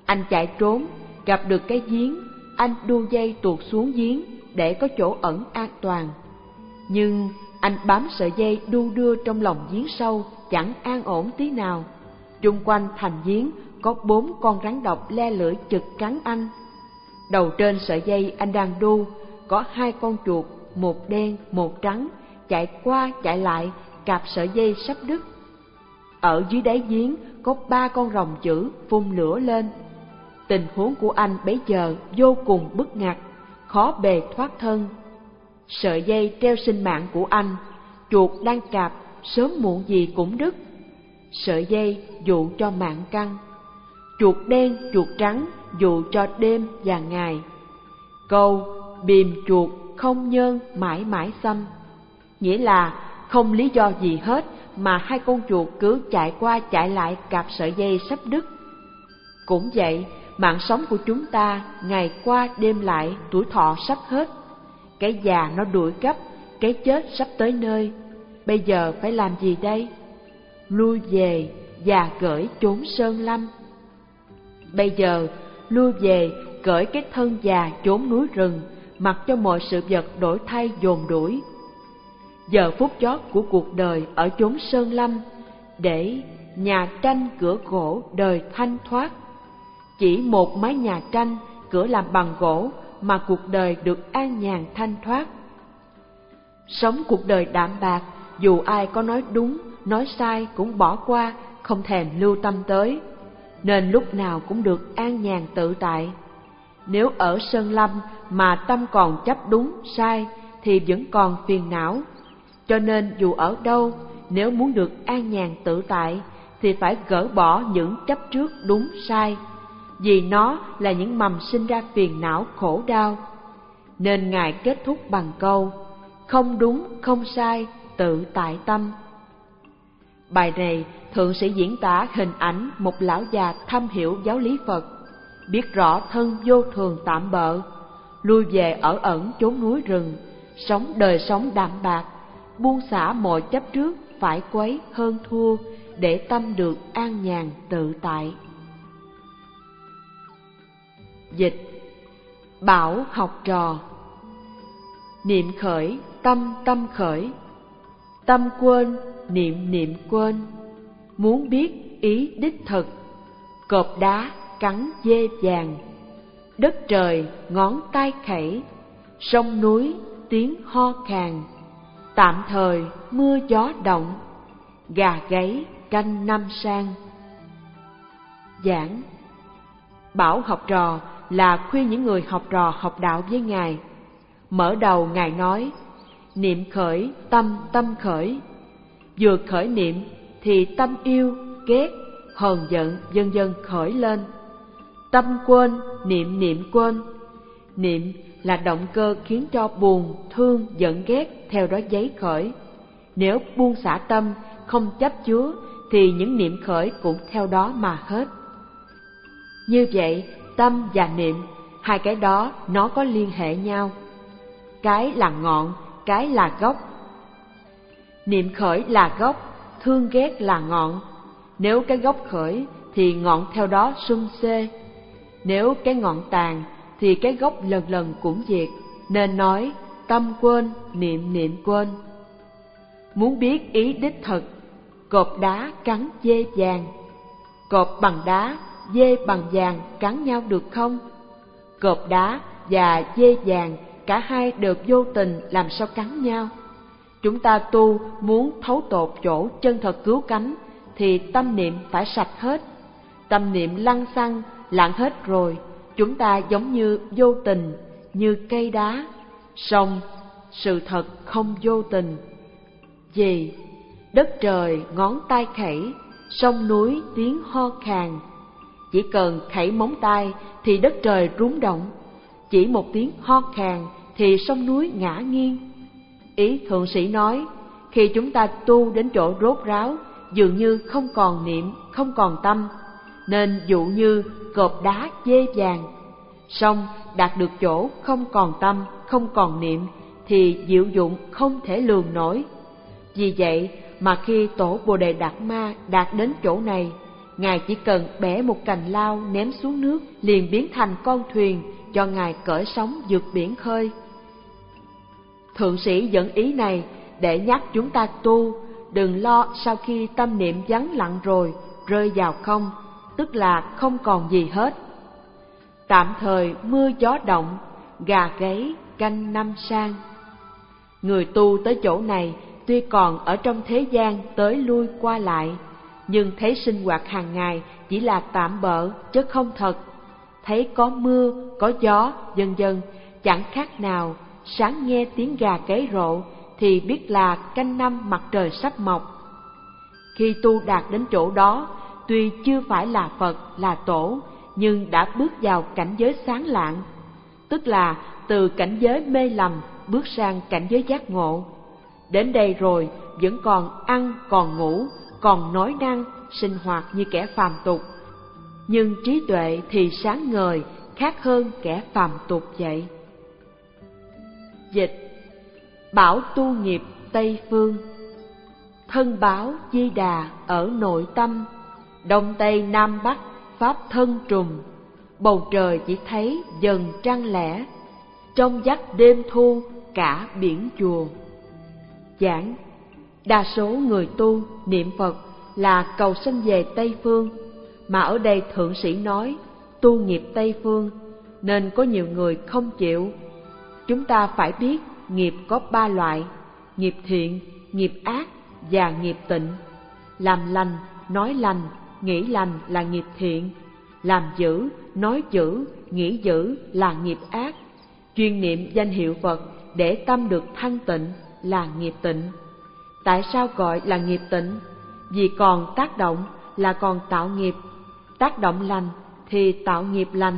Anh chạy trốn, gặp được cái giếng, anh đu dây tuột xuống giếng để có chỗ ẩn an toàn. Nhưng anh bám sợi dây đu đưa trong lòng giếng sâu, chẳng an ổn tí nào. Chung quanh thành giếng có bốn con rắn độc le lưỡi chực cắn anh. Đầu trên sợi dây anh đang đu, có hai con chuột, một đen, một trắng, chạy qua chạy lại, cạp sợi dây sắp đứt. Ở dưới đáy giếng có ba con rồng dữ phun lửa lên. Tình huống của anh bấy giờ vô cùng bức ngặt, khó bề thoát thân. Sợi dây treo sinh mạng của anh, chuột đang cạp, sớm muộn gì cũng đứt. Sợi dây dụ cho mạng căn, chuột đen chuột trắng dụ cho đêm và ngày. Câu bìm chuột không nhơn mãi mãi xăm, nghĩa là không lý do gì hết mà hai con chuột cứ chạy qua chạy lại cạp sợi dây sắp đứt. Cũng vậy, mạng sống của chúng ta ngày qua đêm lại, tuổi thọ sắp hết. Cái già nó đuổi gấp, cái chết sắp tới nơi. Bây giờ phải làm gì đây? Lui về, già gởi chốn sơn lâm. Bây giờ lui về, gởi cái thân già chốn núi rừng, mặc cho mọi sự vật đổi thay dồn đuổi. Giờ phút chót của cuộc đời ở chốn sơn lâm, để nhà tranh cửa gỗ đời thanh thoát. Chỉ một mái nhà tranh, cửa làm bằng gỗ mà cuộc đời được an nhàn thanh thoát. Sống cuộc đời đạm bạc, dù ai có nói đúng, nói sai cũng bỏ qua, không thèm lưu tâm tới, nên lúc nào cũng được an nhàn tự tại. Nếu ở sơn lâm mà tâm còn chấp đúng sai thì vẫn còn phiền não. Cho nên dù ở đâu, nếu muốn được an nhàn tự tại thì phải gỡ bỏ những chấp trước đúng sai, vì nó là những mầm sinh ra phiền não khổ đau. Nên Ngài kết thúc bằng câu không đúng không sai, tự tại tâm. Bài này thượng sĩ diễn tả hình ảnh một lão già thâm hiểu giáo lý Phật, biết rõ thân vô thường tạm bợ, lui về ở ẩn chốn núi rừng, sống đời sống đạm bạc, buông xả mọi chấp trước phải quấy hơn thua, để tâm được an nhàn tự tại. Dịch Bảo học trò. Niệm khởi, tâm tâm khởi, tâm quên, niệm niệm quên. Muốn biết ý đích thực, cọp đá cắn dê vàng. Đất trời ngón tay khẩy, sông núi tiếng ho khàn. Tạm thời mưa gió động, gà gáy canh năm sang. Giảng Bảo học trò là khuyên những người học trò học đạo với Ngài. Mở đầu Ngài nói, niệm khởi, tâm tâm khởi. Vừa khởi niệm thì tâm yêu, ghét, hờn giận vân vân khởi lên. Tâm quên, niệm niệm quên. Niệm là động cơ khiến cho buồn, thương, giận ghét theo đó dấy khởi. Nếu buông xả tâm, không chấp chứa thì những niệm khởi cũng theo đó mà hết. Như vậy, tâm và niệm, hai cái đó nó có liên hệ nhau. Cái là ngọn, cái là gốc. Niệm khởi là gốc, thương ghét là ngọn. Nếu cái gốc khởi thì ngọn theo đó sum xê. Nếu cái ngọn tàn thì cái gốc lần lần cũng diệt. Nên nói tâm quên, niệm niệm quên. Muốn biết ý đích thực, cọp đá cắn dê vàng. Cọp bằng đá, dê bằng vàng cắn nhau được không? Cọp đá và dê vàng cả hai đều vô tình, làm sao cắn nhau? Chúng ta tu muốn thấu tột chỗ chân thật cứu cánh thì tâm niệm phải sạch hết. Tâm niệm lăng xăng, lạng hết rồi, chúng ta giống như vô tình, như cây đá. Song sự thật không vô tình. Vì đất trời ngón tay khẩy, sông núi tiếng ho khàn. Chỉ cần khẩy móng tay thì đất trời rúng động, chỉ một tiếng ho khàn thì sông núi ngã nghiêng. Ý thượng sĩ nói, khi chúng ta tu đến chỗ rốt ráo, dường như không còn niệm, không còn tâm, nên dụ như cọp đá dê vàng. Song đạt được chỗ không còn tâm, không còn niệm thì diệu dụng không thể lường nổi. Vì vậy mà khi tổ Bồ Đề Đạt Ma đạt đến chỗ này, Ngài chỉ cần bẻ một cành lao ném xuống nước, liền biến thành con thuyền cho Ngài cởi sóng vượt biển khơi. Thượng sĩ dẫn ý này để nhắc chúng ta tu, đừng lo sau khi tâm niệm vắng lặng rồi rơi vào không, tức là không còn gì hết. Tạm thời mưa gió động, gà gáy canh năm sang. Người tu tới chỗ này tuy còn ở trong thế gian tới lui qua lại, nhưng thấy sinh hoạt hàng ngày chỉ là tạm bợ chứ không thật. Thấy có mưa, có gió, vân vân, chẳng khác nào sáng nghe tiếng gà gáy rộ thì biết là canh năm mặt trời sắp mọc. Khi tu đạt đến chỗ đó, tuy chưa phải là Phật, là Tổ, nhưng đã bước vào cảnh giới sáng lạng, tức là từ cảnh giới mê lầm bước sang cảnh giới giác ngộ. Đến đây rồi vẫn còn ăn, còn ngủ, còn nói năng, sinh hoạt như kẻ phàm tục, nhưng trí tuệ thì sáng ngời, khác hơn kẻ phàm tục vậy. Dịch: bảo tu nghiệp Tây Phương. Thân báo Di Đà ở nội tâm, Đông Tây Nam Bắc Pháp thân trùng. Bầu trời chỉ thấy dần trăng lẻ, trong vắt đêm thu cả biển chùa. Giảng: đa số người tu niệm Phật là cầu sanh về Tây Phương, mà ở đây thượng sĩ nói tu nghiệp Tây Phương, nên có nhiều người không chịu. Chúng ta phải biết nghiệp có ba loại: nghiệp thiện, nghiệp ác và nghiệp tịnh. Làm lành, nói lành, nghĩ lành là nghiệp thiện. Làm dữ, nói dữ, nghĩ dữ là nghiệp ác. Chuyên niệm danh hiệu Phật để tâm được thanh tịnh là nghiệp tịnh. Tại sao gọi là nghiệp tịnh? Vì còn tác động là còn tạo nghiệp. Tác động lành thì tạo nghiệp lành,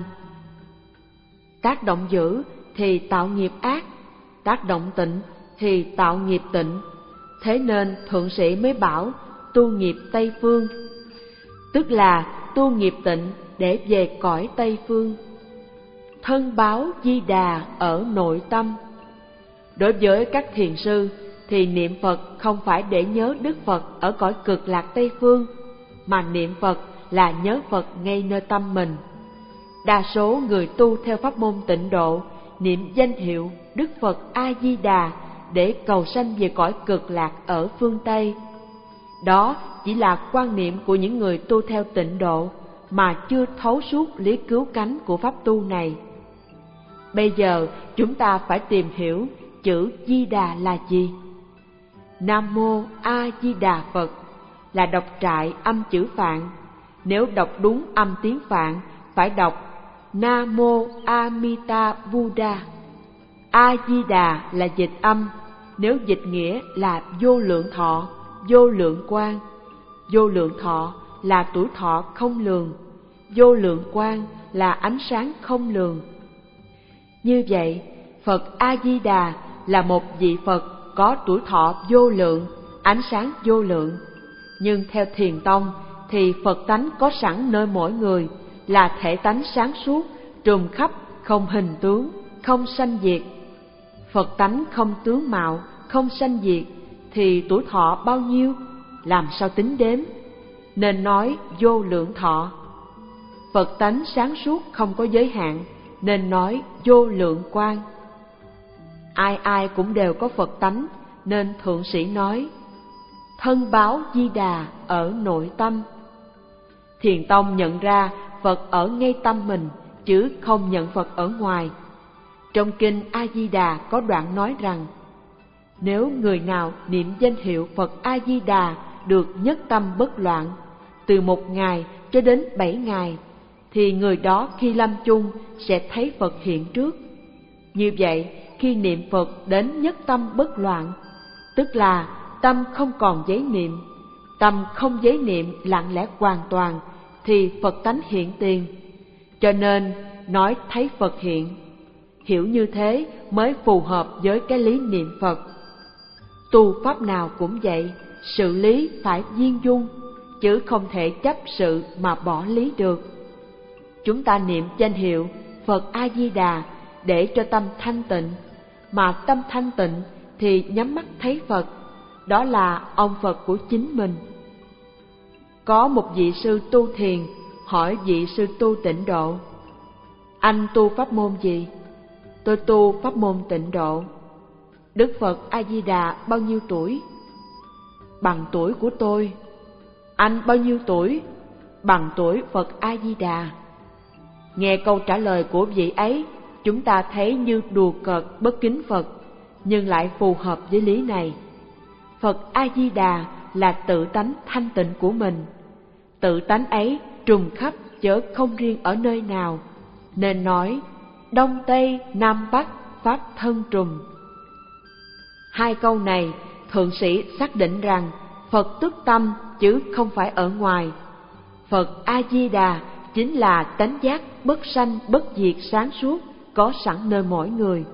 tác động dữ thì tạo nghiệp ác, tác động tịnh thì tạo nghiệp tịnh. Thế nên thượng sĩ mới bảo tu nghiệp Tây Phương, tức là tu nghiệp tịnh để về cõi Tây Phương. Thân báo Di Đà ở nội tâm. Đối với các thiền sư thì niệm Phật không phải để nhớ Đức Phật ở cõi cực lạc Tây Phương, mà niệm Phật là nhớ Phật ngay nơi tâm mình. Đa số người tu theo pháp môn Tịnh Độ niệm danh hiệu Đức Phật A Di Đà để cầu sanh về cõi cực lạc ở phương Tây. Đó chỉ là quan niệm của những người tu theo Tịnh Độ mà chưa thấu suốt lý cứu cánh của pháp tu này. Bây giờ chúng ta phải tìm hiểu chữ Di Đà là gì. Nam Mô A Di Đà Phật là đọc trại âm chữ Phạn. Nếu đọc đúng âm tiếng Phạn phải đọc Nam Mô Amita Buddha. A Di Đà là dịch âm, nếu dịch nghĩa là vô lượng thọ, vô lượng quang. Vô lượng thọ là tuổi thọ không lường, vô lượng quang là ánh sáng không lường. Như vậy, Phật A Di Đà là một vị Phật có tuổi thọ vô lượng, ánh sáng vô lượng. Nhưng theo Thiền tông thì Phật tánh có sẵn nơi mỗi người, là thể tánh sáng suốt, trùm khắp, không hình tướng, không sanh diệt. Phật tánh không tướng mạo, không sanh diệt thì tuổi thọ bao nhiêu, làm sao tính đếm, nên nói vô lượng thọ. Phật tánh sáng suốt không có giới hạn, nên nói vô lượng quang. Ai ai cũng đều có Phật tánh, nên thượng sĩ nói thân báo Di Đà ở nội tâm. Thiền tông nhận ra Phật ở ngay tâm mình, chứ không nhận Phật ở ngoài. Trong kinh A Di Đà có đoạn nói rằng, nếu người nào niệm danh hiệu Phật A Di Đà được nhất tâm bất loạn từ một ngày cho đến bảy ngày, thì người đó khi lâm chung sẽ thấy Phật hiện trước. Như vậy, khi niệm Phật đến nhất tâm bất loạn, tức là tâm không còn giấy niệm, tâm không giấy niệm lặng lẽ hoàn toàn, thì Phật tánh hiện tiền. Cho nên nói thấy Phật hiện. Hiểu như thế mới phù hợp với cái lý niệm Phật. Tu pháp nào cũng vậy, sự lý phải viên dung, chứ không thể chấp sự mà bỏ lý được. Chúng ta niệm danh hiệu Phật A Di Đà để cho tâm thanh tịnh, mà tâm thanh tịnh thì nhắm mắt thấy Phật, đó là ông Phật của chính mình. Có một vị sư tu thiền hỏi vị sư tu Tịnh Độ: Anh tu pháp môn gì? Tôi tu pháp môn Tịnh Độ. Đức Phật A Di Đà bao nhiêu tuổi? Bằng tuổi của tôi. Anh bao nhiêu tuổi? Bằng tuổi Phật A Di Đà. Nghe câu trả lời của vị ấy, chúng ta thấy như đùa cợt bất kính Phật, nhưng lại phù hợp với lý này. Phật A Di Đà là tự tánh thanh tịnh của mình. Tự tánh ấy trùng khắp chớ không riêng ở nơi nào, nên nói Đông Tây Nam Bắc pháp thân trùng. Hai câu này thượng sĩ xác định rằng Phật tức tâm chứ không phải ở ngoài. Phật A Di Đà chính là tánh giác bất sanh bất diệt sáng suốt có sẵn nơi mỗi người.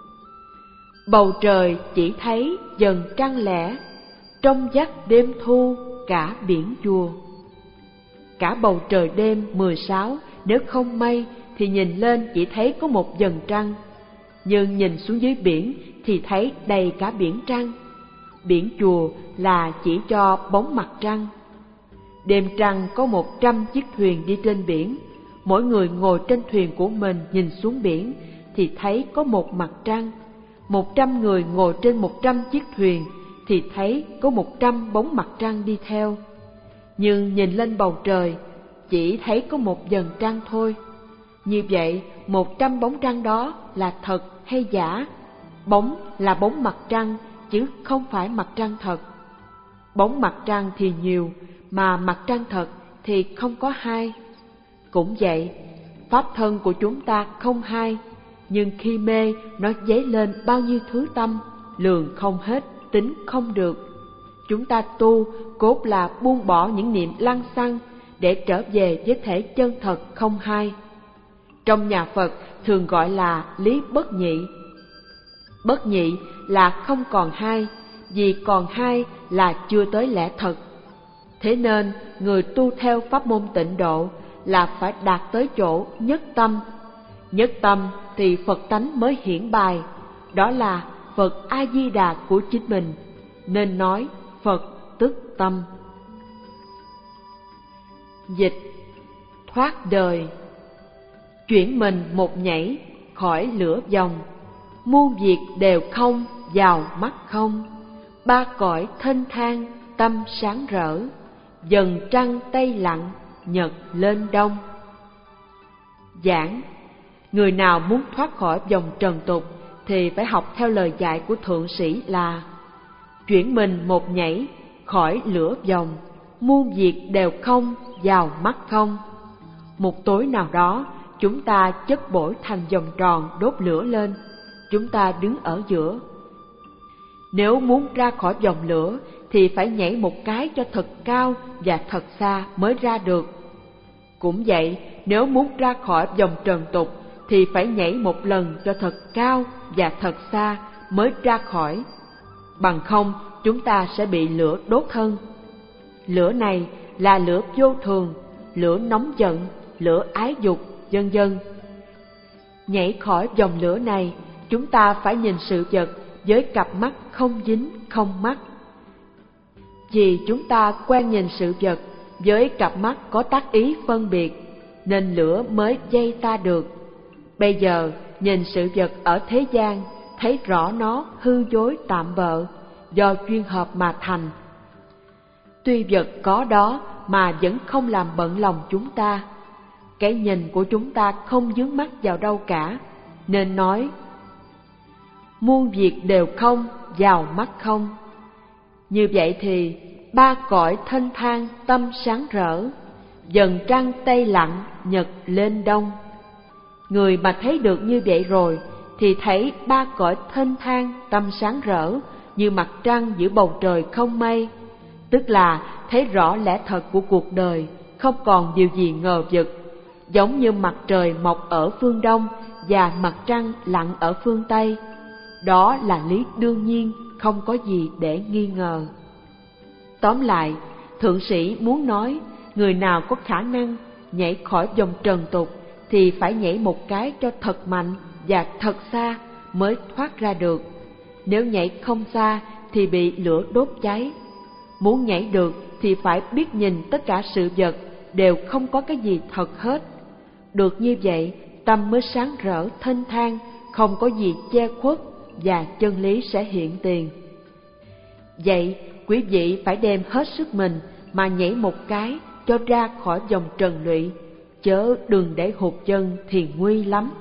Bầu trời chỉ thấy dần trăng lẻ, trong vắt đêm thu cả biển chùa. Cả bầu trời đêm mười sáu nếu không mây thì nhìn lên chỉ thấy có một dần trăng, nhưng nhìn xuống dưới biển thì thấy đầy cả biển trăng. Biển chùa là chỉ cho bóng mặt trăng. Đêm trăng có một trăm chiếc thuyền đi trên biển, mỗi người ngồi trên thuyền của mình nhìn xuống biển thì thấy có một mặt trăng. Một trăm người ngồi trên một trăm chiếc thuyền thì thấy có một trăm bóng mặt trăng đi theo. Nhưng nhìn lên bầu trời chỉ thấy có một dần trăng thôi. Như vậy một trăm bóng trăng đó là thật hay giả? Bóng là bóng mặt trăng chứ không phải mặt trăng thật. Bóng mặt trăng thì nhiều, mà mặt trăng thật thì không có hai. Cũng vậy, pháp thân của chúng ta không hai, nhưng khi mê nó dấy lên bao nhiêu thứ tâm, lường không hết, tính không được. Chúng ta tu cốt là buông bỏ những niệm lăng xăng để trở về với thể chân thật không hai. Trong nhà Phật thường gọi là lý bất nhị. Bất nhị là không còn hai, vì còn hai là chưa tới lẽ thật. Thế nên người tu theo pháp môn Tịnh Độ là phải đạt tới chỗ nhất tâm. Nhất tâm thì Phật tánh mới hiển bài, đó là Phật A Di Đà của chính mình, nên nói Phật tức tâm. Dịch: thoát đời. Chuyển mình một nhảy khỏi lửa dòng, muôn việc đều không vào mắt không. Ba cõi thênh thang tâm sáng rỡ, dần trăng tây lặng nhật lên đông. Giảng: người nào muốn thoát khỏi vòng trần tục thì phải học theo lời dạy của thượng sĩ là chuyển mình một nhảy khỏi lửa dòng, muôn việc đều không vào mắt không. Một tối nào đó chúng ta chất bổi thành vòng tròn đốt lửa lên, chúng ta đứng ở giữa. Nếu muốn ra khỏi vòng lửa thì phải nhảy một cái cho thật cao và thật xa mới ra được. Cũng vậy, nếu muốn ra khỏi vòng trần tục thì phải nhảy một lần cho thật cao và thật xa mới ra khỏi. Bằng không, chúng ta sẽ bị lửa đốt thân. Lửa này là lửa vô thường, lửa nóng giận, lửa ái dục, vân vân. Nhảy khỏi vòng lửa này, chúng ta phải nhìn sự vật với cặp mắt không dính, không mắc. Vì chúng ta quen nhìn sự vật với cặp mắt có tác ý phân biệt, nên lửa mới dây ta được. Bây giờ nhìn sự vật ở thế gian, thấy rõ nó hư dối tạm bợ, do duyên hợp mà thành. Tuy vật có đó mà vẫn không làm bận lòng chúng ta. Cái nhìn của chúng ta không dướng mắt vào đâu cả, nên nói muôn việc đều không vào mắt không. Như vậy thì ba cõi thênh thang tâm sáng rỡ, dần trăng tây lặng nhật lên đông. Người mà thấy được như vậy rồi thì thấy ba cõi thênh thang tâm sáng rỡ như mặt trăng giữa bầu trời không mây, tức là thấy rõ lẽ thật của cuộc đời, không còn điều gì ngờ vực, giống như mặt trời mọc ở phương Đông và mặt trăng lặn ở phương Tây. Đó là lý đương nhiên, không có gì để nghi ngờ. Tóm lại, thượng sĩ muốn nói, người nào có khả năng nhảy khỏi vòng trần tục thì phải nhảy một cái cho thật mạnh và thật xa mới thoát ra được. Nếu nhảy không xa thì bị lửa đốt cháy. Muốn nhảy được thì phải biết nhìn tất cả sự vật đều không có cái gì thật hết. Được như vậy, tâm mới sáng rỡ thênh thang, không có gì che khuất và chân lý sẽ hiện tiền. Vậy, quý vị phải đem hết sức mình mà nhảy một cái cho ra khỏi vòng trần lụy, chớ đừng để hụt chân thì nguy lắm.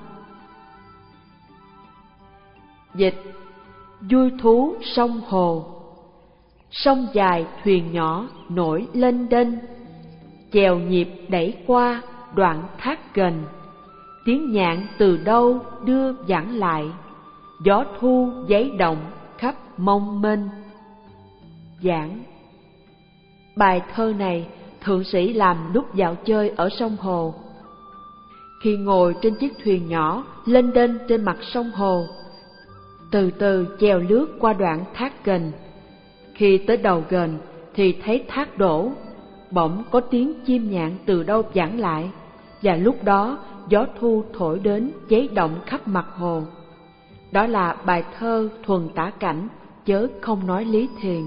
Dịch: vui thú sông hồ. Sông dài thuyền nhỏ nổi lênh đênh, chèo nhịp đẩy qua đoạn thác gần. Tiếng nhạn từ đâu đưa vẳng lại, gió thu giấy động khắp mong mênh. Giảng: bài thơ này thượng sĩ làm lúc dạo chơi ở sông hồ. Khi ngồi trên chiếc thuyền nhỏ lênh đênh trên mặt sông hồ, từ từ chèo lướt qua đoạn thác gần. Khi tới đầu gần thì thấy thác đổ, bỗng có tiếng chim nhạn từ đâu vẳng lại, và lúc đó gió thu thổi đến giấy động khắp mặt hồ. Đó là bài thơ thuần tả cảnh, chớ không nói lý thiền.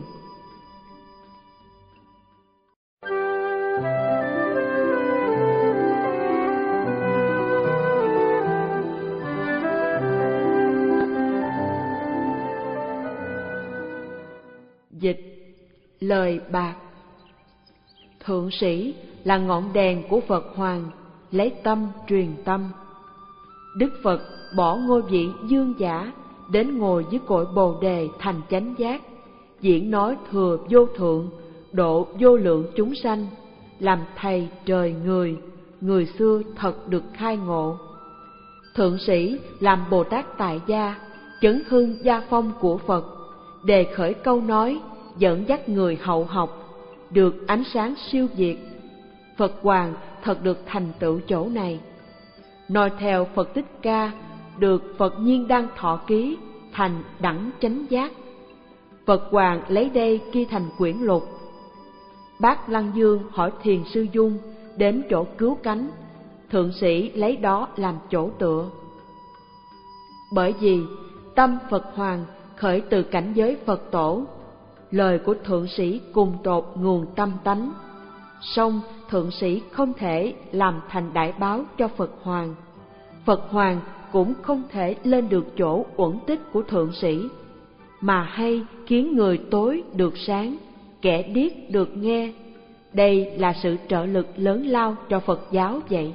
Dịch: lời bạc. Thượng sĩ là ngọn đèn của Phật Hoàng, lấy tâm truyền tâm. Đức Phật bỏ ngôi vị dương giả, đến ngồi dưới cội Bồ Đề thành chánh giác, diễn nói thừa vô thượng, độ vô lượng chúng sanh, làm thầy trời người, người xưa thật được khai ngộ. Thượng sĩ làm Bồ Tát tại gia, chấn hưng gia phong của Phật, đề khởi câu nói, dẫn dắt người hậu học, được ánh sáng siêu việt. Phật Hoàng thật được thành tựu chỗ này. Noi theo Phật Thích Ca, được Phật Nhiên Đăng thọ ký, thành đẳng chánh giác. Phật Hoàng lấy đây ghi thành quyển lục. Bác Lăng Dương hỏi Thiền Sư Dung đến chỗ cứu cánh, thượng sĩ lấy đó làm chỗ tựa. Bởi vì tâm Phật Hoàng khởi từ cảnh giới Phật Tổ, lời của thượng sĩ cùng tột nguồn tâm tánh, song thượng sĩ không thể làm thành đại báo cho Phật Hoàng. Phật Hoàng cũng không thể lên được chỗ uẩn tích của thượng sĩ, mà hay khiến người tối được sáng, kẻ điếc được nghe. Đây là sự trợ lực lớn lao cho Phật giáo vậy.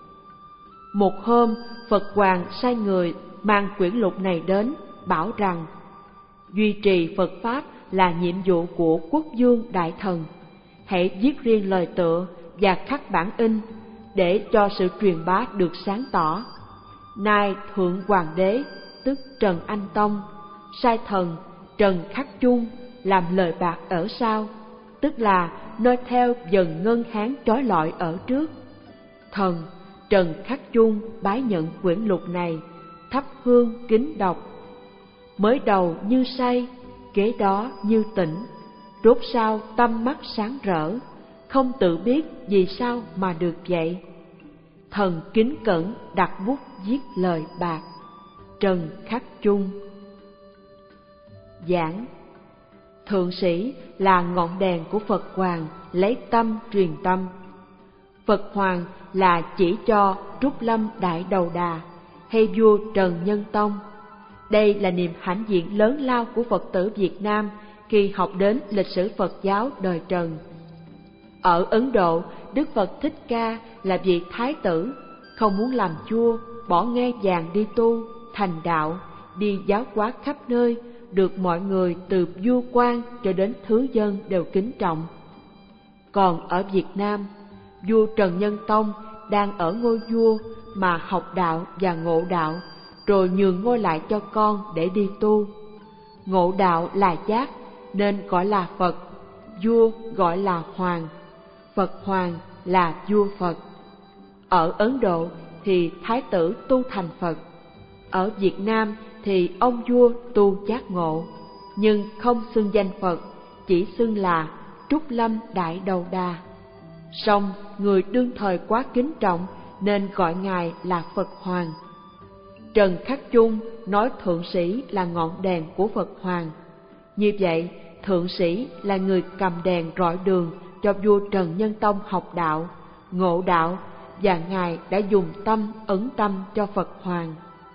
Một hôm, Phật Hoàng sai người mang quyển lục này đến, bảo rằng duy trì Phật Pháp là nhiệm vụ của quốc vương đại thần. Hãy viết riêng lời tựa và khắc bản in, để cho sự truyền bá được sáng tỏ. Nay Thượng Hoàng đế, tức Trần Anh Tông, sai thần Trần Khắc Chung làm lời bạc ở sau, tức là noi theo dần ngân hán chói lọi ở trước. Thần Trần Khắc Chung bái nhận quyển lục này, thắp hương kính đọc. Mới đầu như say, kế đó như tỉnh, rốt sau tâm mắt sáng rỡ, không tự biết vì sao mà được vậy. Thần kính cẩn đặt bút viết lời bạc. Trần Khắc Chung. Giảng: thượng sĩ là ngọn đèn của Phật Hoàng, lấy tâm truyền tâm. Phật Hoàng là chỉ cho Trúc Lâm Đại Đầu Đà hay vua Trần Nhân Tông. Đây là niềm hãnh diện lớn lao của Phật tử Việt Nam khi học đến lịch sử Phật giáo đời Trần. Ở Ấn Độ, Đức Phật Thích Ca là vị thái tử, không muốn làm vua, bỏ ngai vàng đi tu, thành đạo, đi giáo hóa khắp nơi, được mọi người từ vua quan cho đến thứ dân đều kính trọng. Còn ở Việt Nam, vua Trần Nhân Tông đang ở ngôi vua mà học đạo và ngộ đạo, rồi nhường ngôi lại cho con để đi tu. Ngộ đạo là giác nên gọi là Phật, vua gọi là Hoàng. Phật Hoàng là vua Phật. Ở Ấn Độ thì thái tử tu thành Phật. Ở Việt Nam thì ông vua tu giác ngộ, nhưng không xưng danh Phật, chỉ xưng là Trúc Lâm Đại Đầu Đà. Song người đương thời quá kính trọng nên gọi ngài là Phật Hoàng. Trần Khắc Chung nói thượng sĩ là ngọn đèn của Phật Hoàng. Như vậy Thượng sĩ là người cầm đèn rọi đường cho vua Trần Nhân Tông học đạo, ngộ đạo, và Ngài đã dùng tâm ấn tâm cho Phật Hoàng.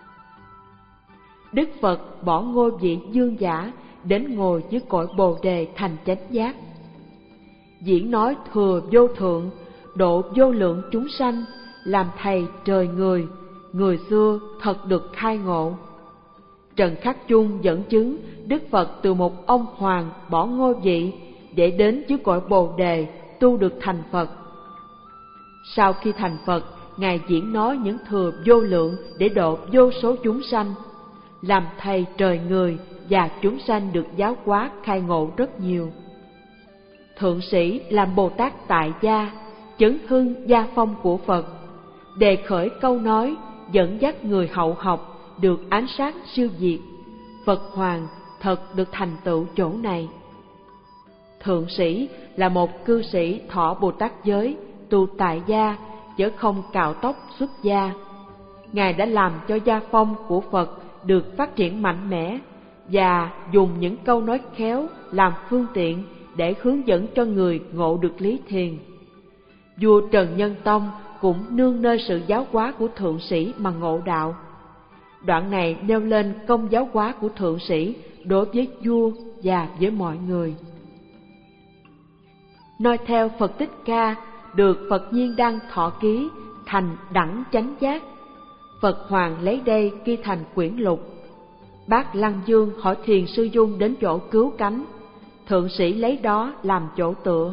Đức Phật bỏ ngôi vị dương giả đến ngồi dưới cội Bồ Đề thành chánh giác. Diễn nói thừa vô thượng, độ vô lượng chúng sanh, làm thầy trời người, người xưa thật được khai ngộ. Trần Khắc Chung dẫn chứng Đức Phật từ một ông hoàng bỏ ngôi vị để đến dưới cội Bồ Đề tu được thành Phật. Sau khi thành Phật, Ngài diễn nói những thừa vô lượng để độ vô số chúng sanh, làm thầy trời người, và chúng sanh được giáo hóa khai ngộ rất nhiều. Thượng sĩ làm Bồ Tát tại gia, chấn hưng gia phong của Phật, đề khởi câu nói dẫn dắt người hậu học được ánh sáng siêu việt. Phật Hoàng thật được thành tựu chỗ này. Thượng sĩ là một cư sĩ thọ Bồ Tát giới, tu tại gia, chứ không cạo tóc xuất gia. Ngài đã làm cho gia phong của Phật được phát triển mạnh mẽ, và dùng những câu nói khéo làm phương tiện để hướng dẫn cho người ngộ được lý thiền. Vua Trần Nhân Tông cũng nương nơi sự giáo hóa của thượng sĩ mà ngộ đạo. Đoạn này nêu lên công giáo hóa của thượng sĩ đối với vua và với mọi người. Noi theo Phật Tích Ca, được Phật Nhiên Đăng thọ ký thành đẳng chánh giác. Phật Hoàng lấy đây ghi thành quyển lục. Bác Lăng Dương hỏi Thiền Sư Dung đến chỗ cứu cánh, thượng sĩ lấy đó làm chỗ tựa.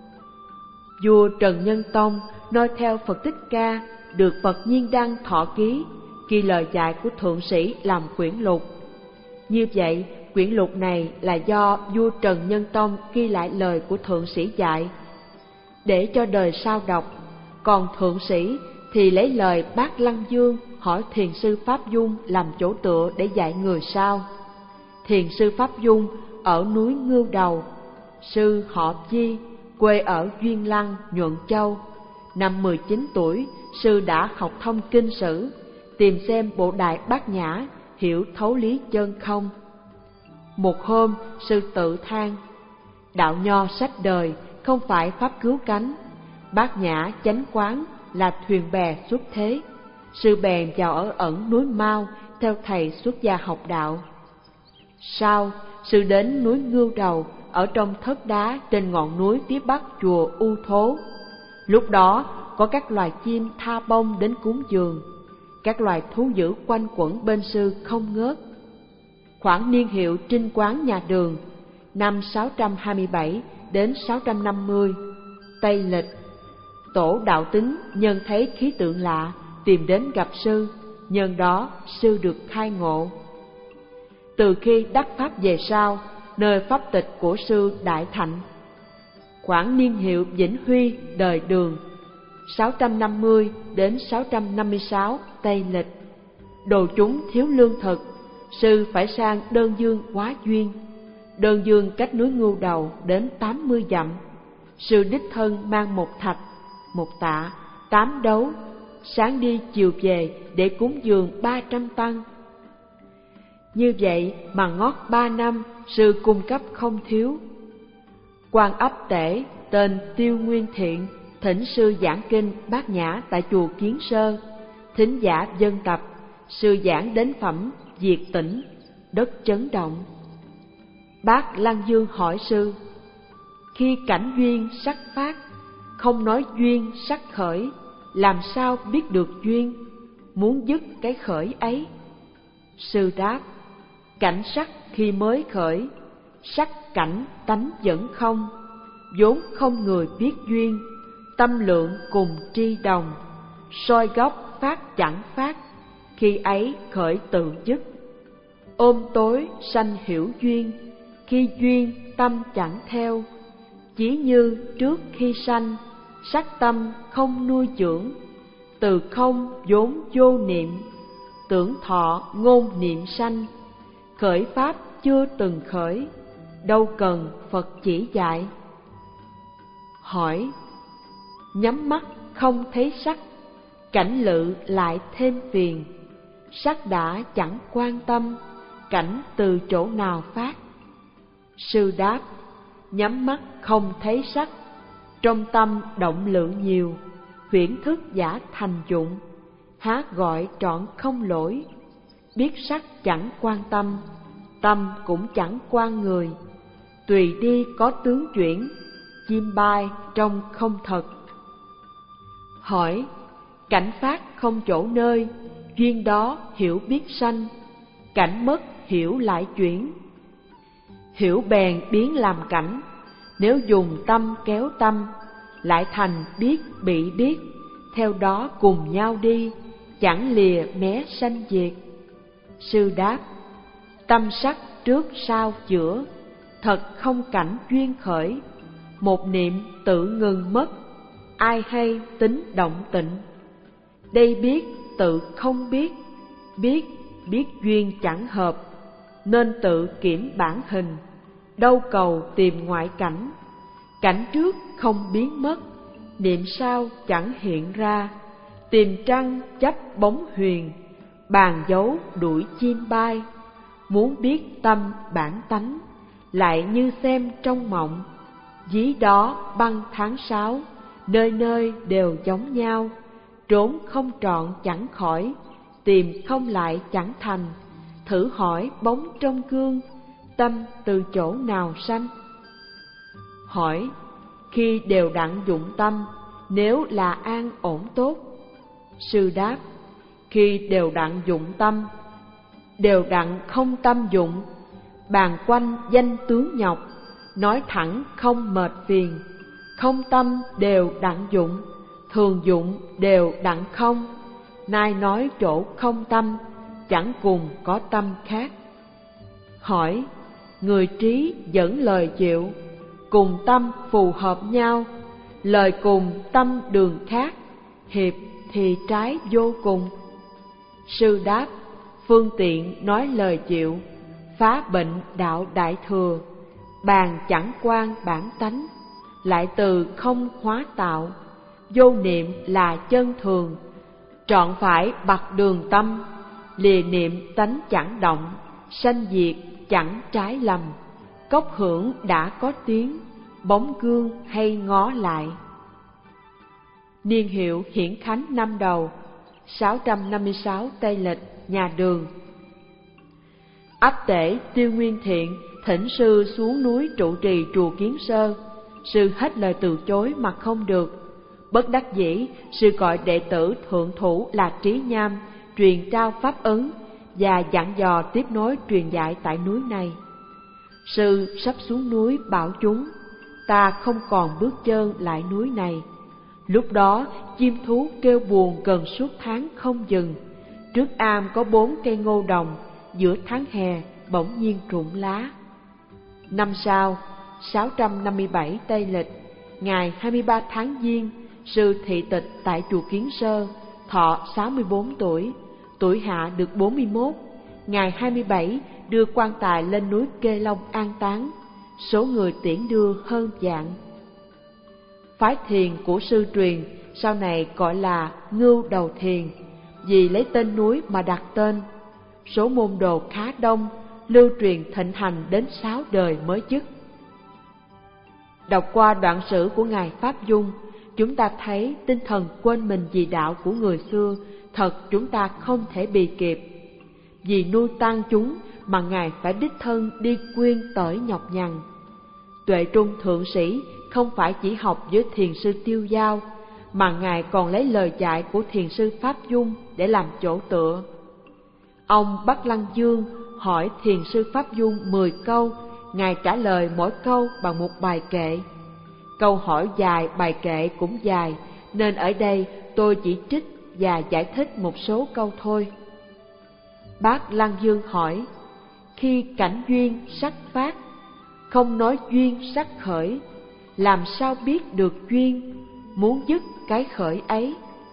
Vua Trần Nhân Tông noi theo Phật Tích Ca, được Phật Nhiên Đăng thọ ký, ghi lời dạy của thượng sĩ làm quyển lục. Như vậy, quyển lục này là do vua Trần Nhân Tông ghi lại lời của thượng sĩ dạy, để cho đời sau đọc. Còn thượng sĩ thì lấy lời Bác Lăng Dương hỏi Thiền sư Pháp Dung làm chỗ tựa để dạy người sau. Thiền sư Pháp Dung ở núi Ngưu Đầu, sư họ Chi, quê ở Duyên Lăng, Nhuận Châu. Năm mười chín tuổi, sư đã học thông kinh sử, tìm xem bộ Đại Bát Nhã, hiểu thấu lý chân không. Một hôm, sư tự than: đạo nho sách đời không phải pháp cứu cánh, Bát Nhã chánh quán là thuyền bè xuất thế. Sư bèn vào ở ẩn núi Mao theo thầy xuất gia học đạo. Sau, sư đến núi Ngưu Đầu, ở trong thất đá trên ngọn núi phía bắc chùa U Thố. Lúc đó có các loài chim tha bông đến cúng dường, các loài thú dữ quanh quẩn bên sư không ngớt. Khoảng niên hiệu Trinh Quán Nhà Đường, năm sáu trăm hai mươi bảy đến sáu trăm năm mươi Tây Lịch, tổ đạo tính nhân thấy khí tượng lạ, tìm đến gặp sư, nhân đó sư được khai ngộ. Từ khi đắc pháp về sau, nơi pháp tịch của sư Đại Thạnh. Khoảng niên hiệu Vĩnh Huy đời Đường, sáu trăm năm mươi đến sáu trăm năm mươi sáu Tây Lịch, đồ chúng thiếu lương thực, sư phải sang Đơn Dương hóa duyên. Đơn Dương cách núi Ngưu Đầu đến tám mươi dặm. Sư đích thân mang một thạch, một tạ, tám đấu, sáng đi chiều về để cúng dường ba trăm tăng. Như vậy mà ngót ba năm, sư cung cấp không thiếu. Quan ấp tể tên Tiêu Nguyên Thiện thỉnh sư giảng kinh Bát Nhã tại chùa Kiến Sơ. Thính giả dân tập, sư giảng đến phẩm Diệt Tỉnh, đất chấn động. Bác Lăng Dương hỏi sư: khi cảnh duyên sắc phát, không nói duyên sắc khởi, làm sao biết được duyên, muốn dứt cái khởi ấy? Sư đáp: cảnh sắc khi mới khởi, sắc cảnh tánh vẫn không, vốn không người biết duyên, tâm lượng cùng tri đồng, soi góc phát chẳng phát, khi ấy khởi tự dứt. Ôm tối sanh hiểu duyên, khi duyên tâm chẳng theo, chỉ như trước khi sanh, sắc tâm không nuôi dưỡng, từ không vốn vô niệm, tưởng thọ ngôn niệm sanh, khởi pháp chưa từng khởi, đâu cần Phật chỉ dạy. Hỏi: nhắm mắt không thấy sắc, cảnh lự lại thêm phiền, sắc đã chẳng quan tâm, cảnh từ chỗ nào phát? Sư đáp: nhắm mắt không thấy sắc, trong tâm động lượng nhiều, huyễn thức giả thành dụng, há gọi trọn không lỗi. Biết sắc chẳng quan tâm, tâm cũng chẳng quan người, tùy đi có tướng chuyển, chim bay trong không thật. Hỏi: cảnh phát không chỗ nơi, duyên đó hiểu biết sanh, cảnh mất hiểu lại chuyển. Hiểu bèn biến làm cảnh, nếu dùng tâm kéo tâm, lại thành biết bị biết, theo đó cùng nhau đi, chẳng lìa mé sanh diệt. Sư đáp: tâm sắc trước sau chữa, thật không cảnh duyên khởi, một niệm tự ngừng mất, ai hay tính động tịnh. Đây biết tự không biết, biết biết duyên chẳng hợp, nên tự kiểm bản hình, đâu cầu tìm ngoại cảnh. Cảnh trước không biến mất, niệm sau chẳng hiện ra, tìm trăng chấp bóng huyền, bàn dấu đuổi chim bay. Muốn biết tâm bản tánh, lại như xem trong mộng, dí đó băng tháng sáu, nơi nơi đều giống nhau. Trốn không trọn chẳng khỏi, tìm không lại chẳng thành, thử hỏi bóng trong gương, tâm từ chỗ nào sanh. Hỏi: khi đều đặn dụng tâm, nếu là an ổn tốt. Sư đáp: khi đều đặn dụng tâm, đều đặn không tâm dụng, bàn quanh danh tướng nhọc, nói thẳng không mệt phiền. Không tâm đều đặn dụng, thường dụng đều đặn không, nay nói chỗ không tâm, chẳng cùng có tâm khác. Hỏi: người trí dẫn lời chịu, cùng tâm phù hợp nhau, lời cùng tâm đường khác, hiệp thì trái vô cùng. Sư đáp: phương tiện nói lời chịu, phá bệnh đạo đại thừa, bàn chẳng quan bản tánh, lại từ không hóa tạo, vô niệm là chân thường, trọn phải bặt đường tâm, lìa niệm tánh chẳng động, sanh diệt chẳng trái lầm. Cốc hưởng đã có tiếng, bóng gương hay ngó lại. Niên hiệu Hiển Khánh năm đầu, sáu trăm năm mươi sáu Tây Lịch, nhà Đường. Áp tể Tiêu Nguyên Thiện thỉnh sư xuống núi trụ trì chùa Kiến Sơ. Sư hết lời từ chối mà không được. Bất đắc dĩ, sư gọi đệ tử thượng thủ là Trí Nham truyền trao pháp ấn và dặn dò tiếp nối truyền dạy tại núi này. Sư sắp xuống núi bảo chúng: ta không còn bước chân lại núi này. Lúc đó chim thú kêu buồn gần suốt tháng không dừng. Trước am có bốn cây ngô đồng, giữa tháng hè bỗng nhiên rụng lá. Năm sau, sáu trăm năm mươi bảy Tây Lịch, ngày hai mươi ba tháng Giêng, sư thị tịch tại chùa Kiến Sơ, thọ sáu mươi bốn tuổi, tuổi hạ được bốn mươi mốt. Ngày hai mươi bảy đưa quan tài lên núi Kê Long an táng, số người tiễn đưa hơn vạn. Phái thiền của sư truyền sau này gọi là Ngưu Đầu Thiền, vì lấy tên núi mà đặt tên. Số môn đồ khá đông, lưu truyền thịnh hành đến sáu đời mới dứt. Đọc qua đoạn sử của Ngài Pháp Dung, chúng ta thấy tinh thần quên mình vì đạo của người xưa thật chúng ta không thể bì kịp. Vì nuôi tăng chúng mà Ngài phải đích thân đi quyên tởi nhọc nhằn. Tuệ Trung Thượng Sĩ không phải chỉ học với thiền sư Tiêu Giao, mà Ngài còn lấy lời dạy của thiền sư Pháp Dung để làm chỗ tựa. Ông Bắc Lăng Dương hỏi thiền sư Pháp Dung mười câu, Ngài trả lời mỗi câu bằng một bài kệ. Câu hỏi dài, bài kệ cũng dài, nên ở đây tôi chỉ trích và giải thích một số câu thôi. Bác Lăng Dương hỏi: khi cảnh duyên sắc phát, không nói duyên sắc khởi, làm sao biết được duyên, muốn dứt cái khởi ấy?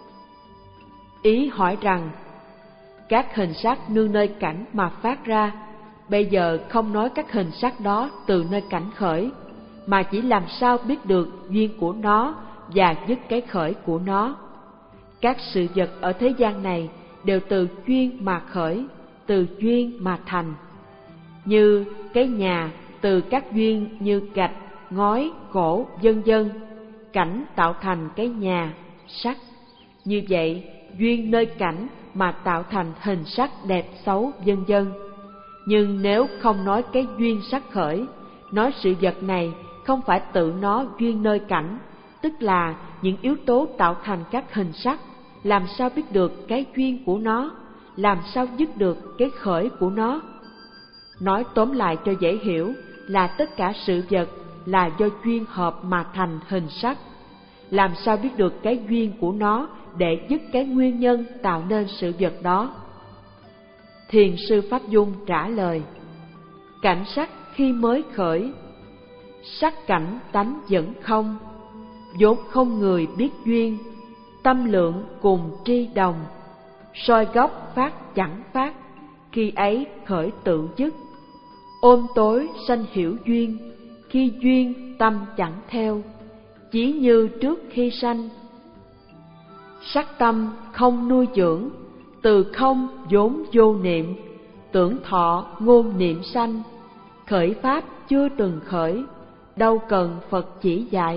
Ý hỏi rằng, các hình sắc nương nơi cảnh mà phát ra, bây giờ không nói các hình sắc đó từ nơi cảnh khởi, mà chỉ làm sao biết được duyên của nó và dứt cái khởi của nó. Các sự vật ở thế gian này đều từ duyên mà khởi, từ duyên mà thành. Như cái nhà từ các duyên như gạch, ngói, gỗ, vân vân, cảnh tạo thành cái nhà, sắc. Như vậy, duyên nơi cảnh mà tạo thành hình sắc đẹp xấu, vân vân. Nhưng nếu không nói cái duyên sắc khởi, nói sự vật này không phải tự nó duyên nơi cảnh, tức là những yếu tố tạo thành các hình sắc, làm sao biết được cái duyên của nó, làm sao dứt được cái khởi của nó. Nói tóm lại cho dễ hiểu là tất cả sự vật là do duyên hợp mà thành hình sắc. Làm sao biết được cái duyên của nó để dứt cái nguyên nhân tạo nên sự vật đó? Thiền sư Pháp Dung trả lời: cảnh sắc khi mới khởi, sắc cảnh tánh vẫn không, vốn không người biết duyên, tâm lượng cùng tri đồng, soi góc phát chẳng phát, khi ấy khởi tự dứt. Ôm tối sanh hiểu duyên, khi duyên tâm chẳng theo, chỉ như trước khi sanh. Sắc tâm không nuôi dưỡng, từ không vốn vô niệm, tưởng thọ ngôn niệm sanh, khởi pháp chưa từng khởi, đâu cần Phật chỉ dạy.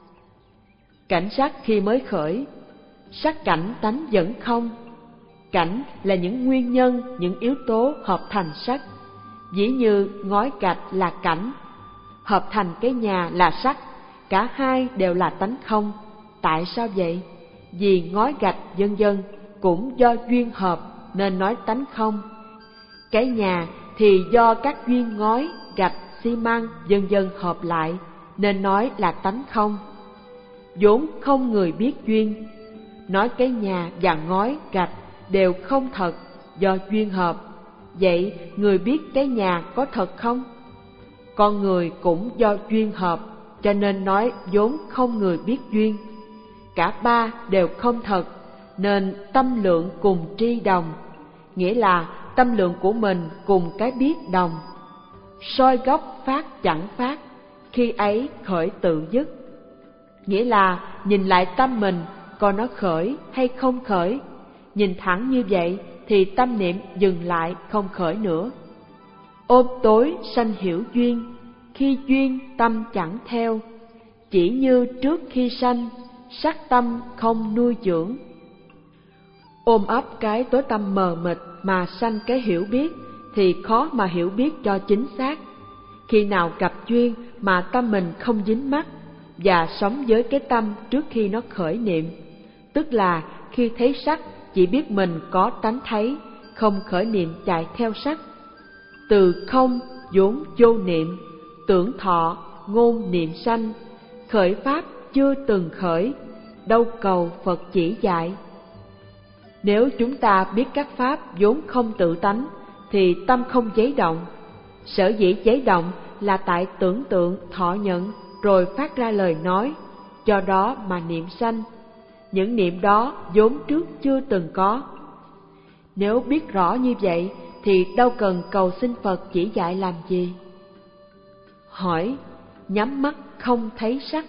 Cảnh sắc khi mới khởi, sắc cảnh tánh vẫn không. Cảnh là những nguyên nhân, những yếu tố hợp thành sắc. Ví như ngói gạch là cảnh, hợp thành cái nhà là sắc, cả hai đều là tánh không. Tại sao vậy? Vì ngói gạch vân vân cũng do duyên hợp nên nói tánh không. Cái nhà thì do các duyên ngói, gạch, xi măng vân vân hợp lại nên nói là tánh không. Vốn không người biết duyên, nói cái nhà và ngói, gạch đều không thật, do duyên hợp. Vậy người biết cái nhà có thật không? Con người cũng do duyên hợp, cho nên nói vốn không người biết duyên. Cả ba đều không thật, nên tâm lượng cùng tri đồng, nghĩa là tâm lượng của mình cùng cái biết đồng. Soi góc phát chẳng phát, khi ấy khởi tự dứt, nghĩa là nhìn lại tâm mình coi nó khởi hay không khởi. Nhìn thẳng như vậy thì tâm niệm dừng lại không khởi nữa. Ôm tối sanh hiểu duyên, khi duyên tâm chẳng theo, chỉ như trước khi sanh, sắc tâm không nuôi dưỡng. Ôm ấp cái tối tâm mờ mịt mà sanh cái hiểu biết thì khó mà hiểu biết cho chính xác. Khi nào gặp duyên mà tâm mình không dính mắc và sống với cái tâm trước khi nó khởi niệm, tức là khi thấy sắc chỉ biết mình có tánh thấy, không khởi niệm chạy theo sắc. Từ không vốn vô niệm, tưởng thọ ngôn niệm sanh, khởi pháp chưa từng khởi, đâu cầu Phật chỉ dạy. Nếu chúng ta biết các pháp vốn không tự tánh thì tâm không giấy động. Sở dĩ giấy động là tại tưởng tượng, thọ nhận rồi phát ra lời nói, do đó mà niệm sanh. Những niệm đó vốn trước chưa từng có. Nếu biết rõ như vậy thì đâu cần cầu xin Phật chỉ dạy làm gì. Hỏi: nhắm mắt không thấy sắc,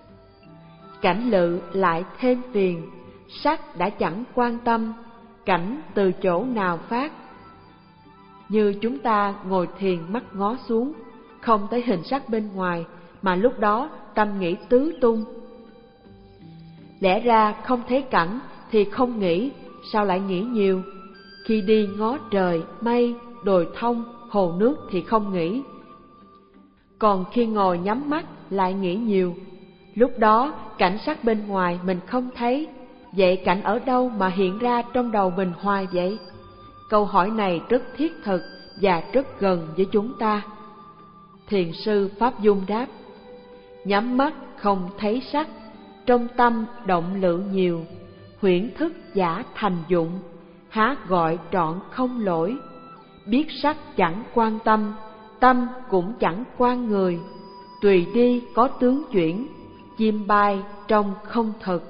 cảnh lự lại thêm phiền, sắc đã chẳng quan tâm, cảnh từ chỗ nào phát. Như chúng ta ngồi thiền mắt ngó xuống, không thấy hình sắc bên ngoài, mà lúc đó tâm nghĩ tứ tung. Lẽ ra không thấy cảnh thì không nghĩ, sao lại nghĩ nhiều? Khi đi ngó trời, mây, đồi thông, hồ nước thì không nghĩ. Còn khi ngồi nhắm mắt lại nghĩ nhiều. Lúc đó cảnh sắc bên ngoài mình không thấy, vậy cảnh ở đâu mà hiện ra trong đầu mình hoài vậy? Câu hỏi này rất thiết thực và rất gần với chúng ta. Thiền sư Pháp Dung đáp: nhắm mắt không thấy sắc, trong tâm động lự nhiều, huyễn thức giả thành dụng, há gọi trọn không lỗi. Biết sắc chẳng quan tâm, tâm cũng chẳng quan người, tùy đi có tướng chuyển, chim bay trong không thực.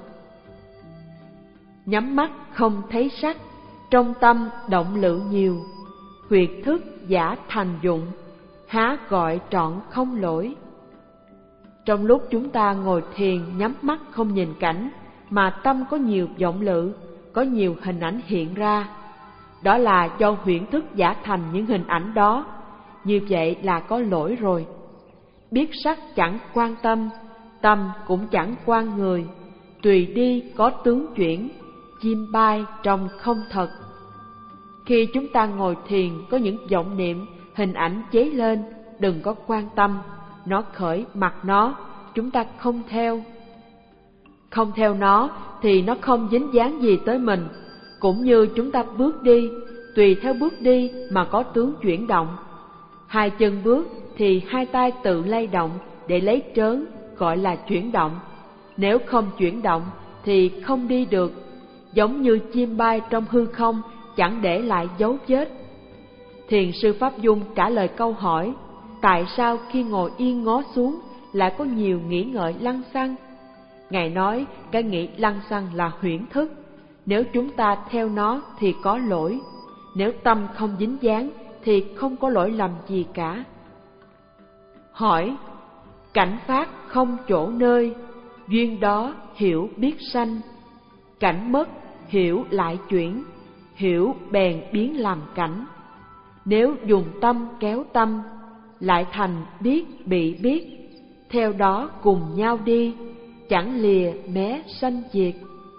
Nhắm mắt không thấy sắc, trong tâm động lự nhiều, huyệt thức giả thành dụng, há gọi trọn không lỗi. Trong lúc chúng ta ngồi thiền nhắm mắt không nhìn cảnh, mà tâm có nhiều vọng lự, có nhiều hình ảnh hiện ra, đó là do huyễn thức giả thành những hình ảnh đó. như vậy là có lỗi rồi. Biết sắc chẳng quan tâm, tâm cũng chẳng quan người, tùy đi có tướng chuyển, chim bay trong không thật. Khi chúng ta ngồi thiền có những vọng niệm, hình ảnh cháy lên, đừng có quan tâm, nó khởi mặc nó, chúng ta không theo. Không theo nó thì nó không dính dáng gì tới mình, cũng như chúng ta bước đi, tùy theo bước đi mà có tướng chuyển động. Hai chân bước thì hai tay tự lay động để lấy trớn, gọi là chuyển động. Nếu không chuyển động thì không đi được, giống như chim bay trong hư không, chẳng để lại dấu vết. Thiền sư Pháp Dung trả lời câu hỏi, tại sao khi ngồi yên ngó xuống lại có nhiều nghĩ ngợi lăng xăng? Ngài nói cái nghĩ lăng xăng là huyễn thức, nếu chúng ta theo nó thì có lỗi, nếu tâm không dính dáng thì không có lỗi lầm gì cả. Hỏi, cảnh pháp không chỗ nơi, duyên đó hiểu biết sanh, cảnh mất hiểu lại chuyển, hiểu bèn biến làm cảnh. Nếu dùng tâm kéo tâm, lại thành biết bị biết, theo đó cùng nhau đi, chẳng lìa mé sanh diệt.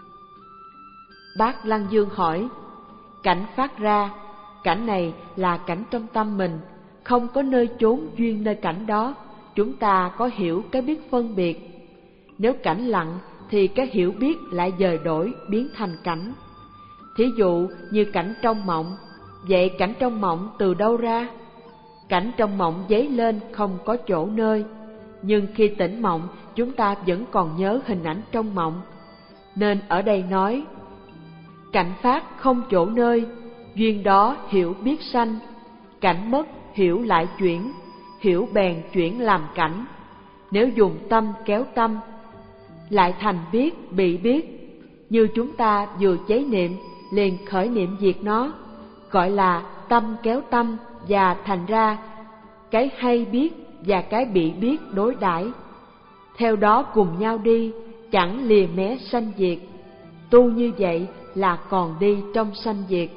Bác Lăng Dương hỏi, cảnh phát ra, cảnh này là cảnh trong tâm mình, không có nơi chốn duyên nơi cảnh đó, chúng ta có hiểu cái biết phân biệt. Nếu cảnh lặng thì cái hiểu biết lại dời đổi biến thành cảnh. Thí dụ như cảnh trong mộng, vậy cảnh trong mộng từ đâu ra? Cảnh trong mộng dấy lên không có chỗ nơi, nhưng khi tỉnh mộng chúng ta vẫn còn nhớ hình ảnh trong mộng. Nên ở đây nói, cảnh phát không chỗ nơi, duyên đó hiểu biết sanh, cảnh mất hiểu lại chuyển, hiểu bèn chuyển làm cảnh. Nếu dùng tâm kéo tâm, lại thành biết bị biết, như chúng ta vừa cháy niệm liền khởi niệm diệt nó, gọi là tâm kéo tâm, và thành ra cái hay biết và cái bị biết đối đãi, theo đó cùng nhau đi, chẳng lìa mé sanh diệt. Tu như vậy là còn đi trong sanh diệt.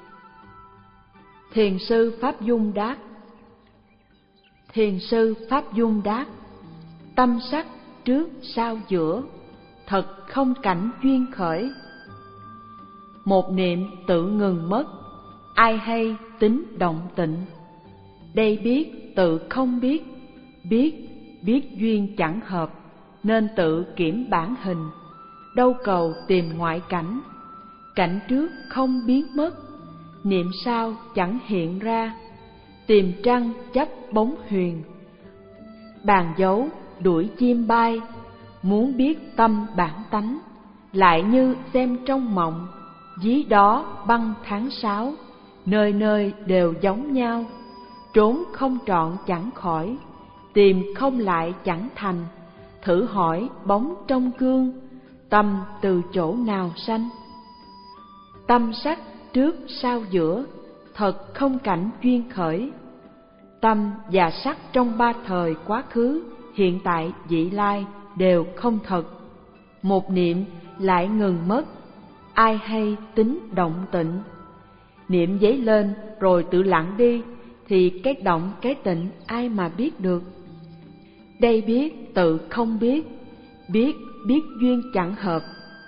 Thiền sư Pháp Dung đáp. Thiền sư Pháp Dung đáp, tâm sắc trước sau giữa, thật không cảnh duyên khởi. Một niệm tự ngừng mất, ai hay tính động tịnh. Đây biết tự không biết, biết biết duyên chẳng hợp, nên tự kiểm bản hình. Đâu cầu tìm ngoại cảnh, cảnh trước không biến mất, niệm sau chẳng hiện ra. Tìm trăng chấp bóng huyền, bàn dấu đuổi chim bay. Muốn biết tâm bản tánh, lại như xem trong mộng. Dí đó băng tháng sáu, nơi nơi đều giống nhau. Trốn không trọn chẳng khỏi, tìm không lại chẳng thành. Thử hỏi bóng trong gương, tâm từ chỗ nào sanh? Tâm sắc trước sau giữa, thật không cảnh duyên khởi. Tâm và sắc trong ba thời quá khứ, hiện tại, vị lai đều không thật. Một niệm lại ngừng mất, ai hay tính động tịnh. Niệm dấy lên rồi tự lặng đi, thì cái động cái tịnh ai mà biết được? Đây biết tự không biết, biết biết duyên chẳng hợp.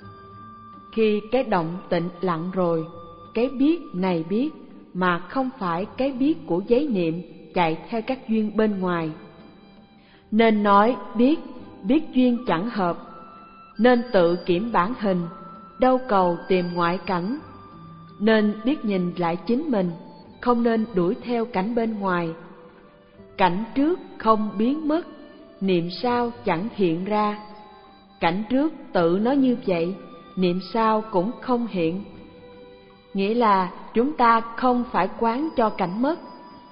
Khi cái động tịnh lặng rồi, cái biết này biết mà không phải cái biết của giấy niệm chạy theo các duyên bên ngoài. Nên nói biết, biết duyên chẳng hợp, nên tự kiểm bản hình, đâu cầu tìm ngoại cảnh. Nên biết nhìn lại chính mình, không nên đuổi theo cảnh bên ngoài. Cảnh trước không biến mất, niệm sau chẳng hiện ra. Cảnh trước tự nó như vậy, niệm sau cũng không hiện. Nghĩa là chúng ta không phải quán cho cảnh mất,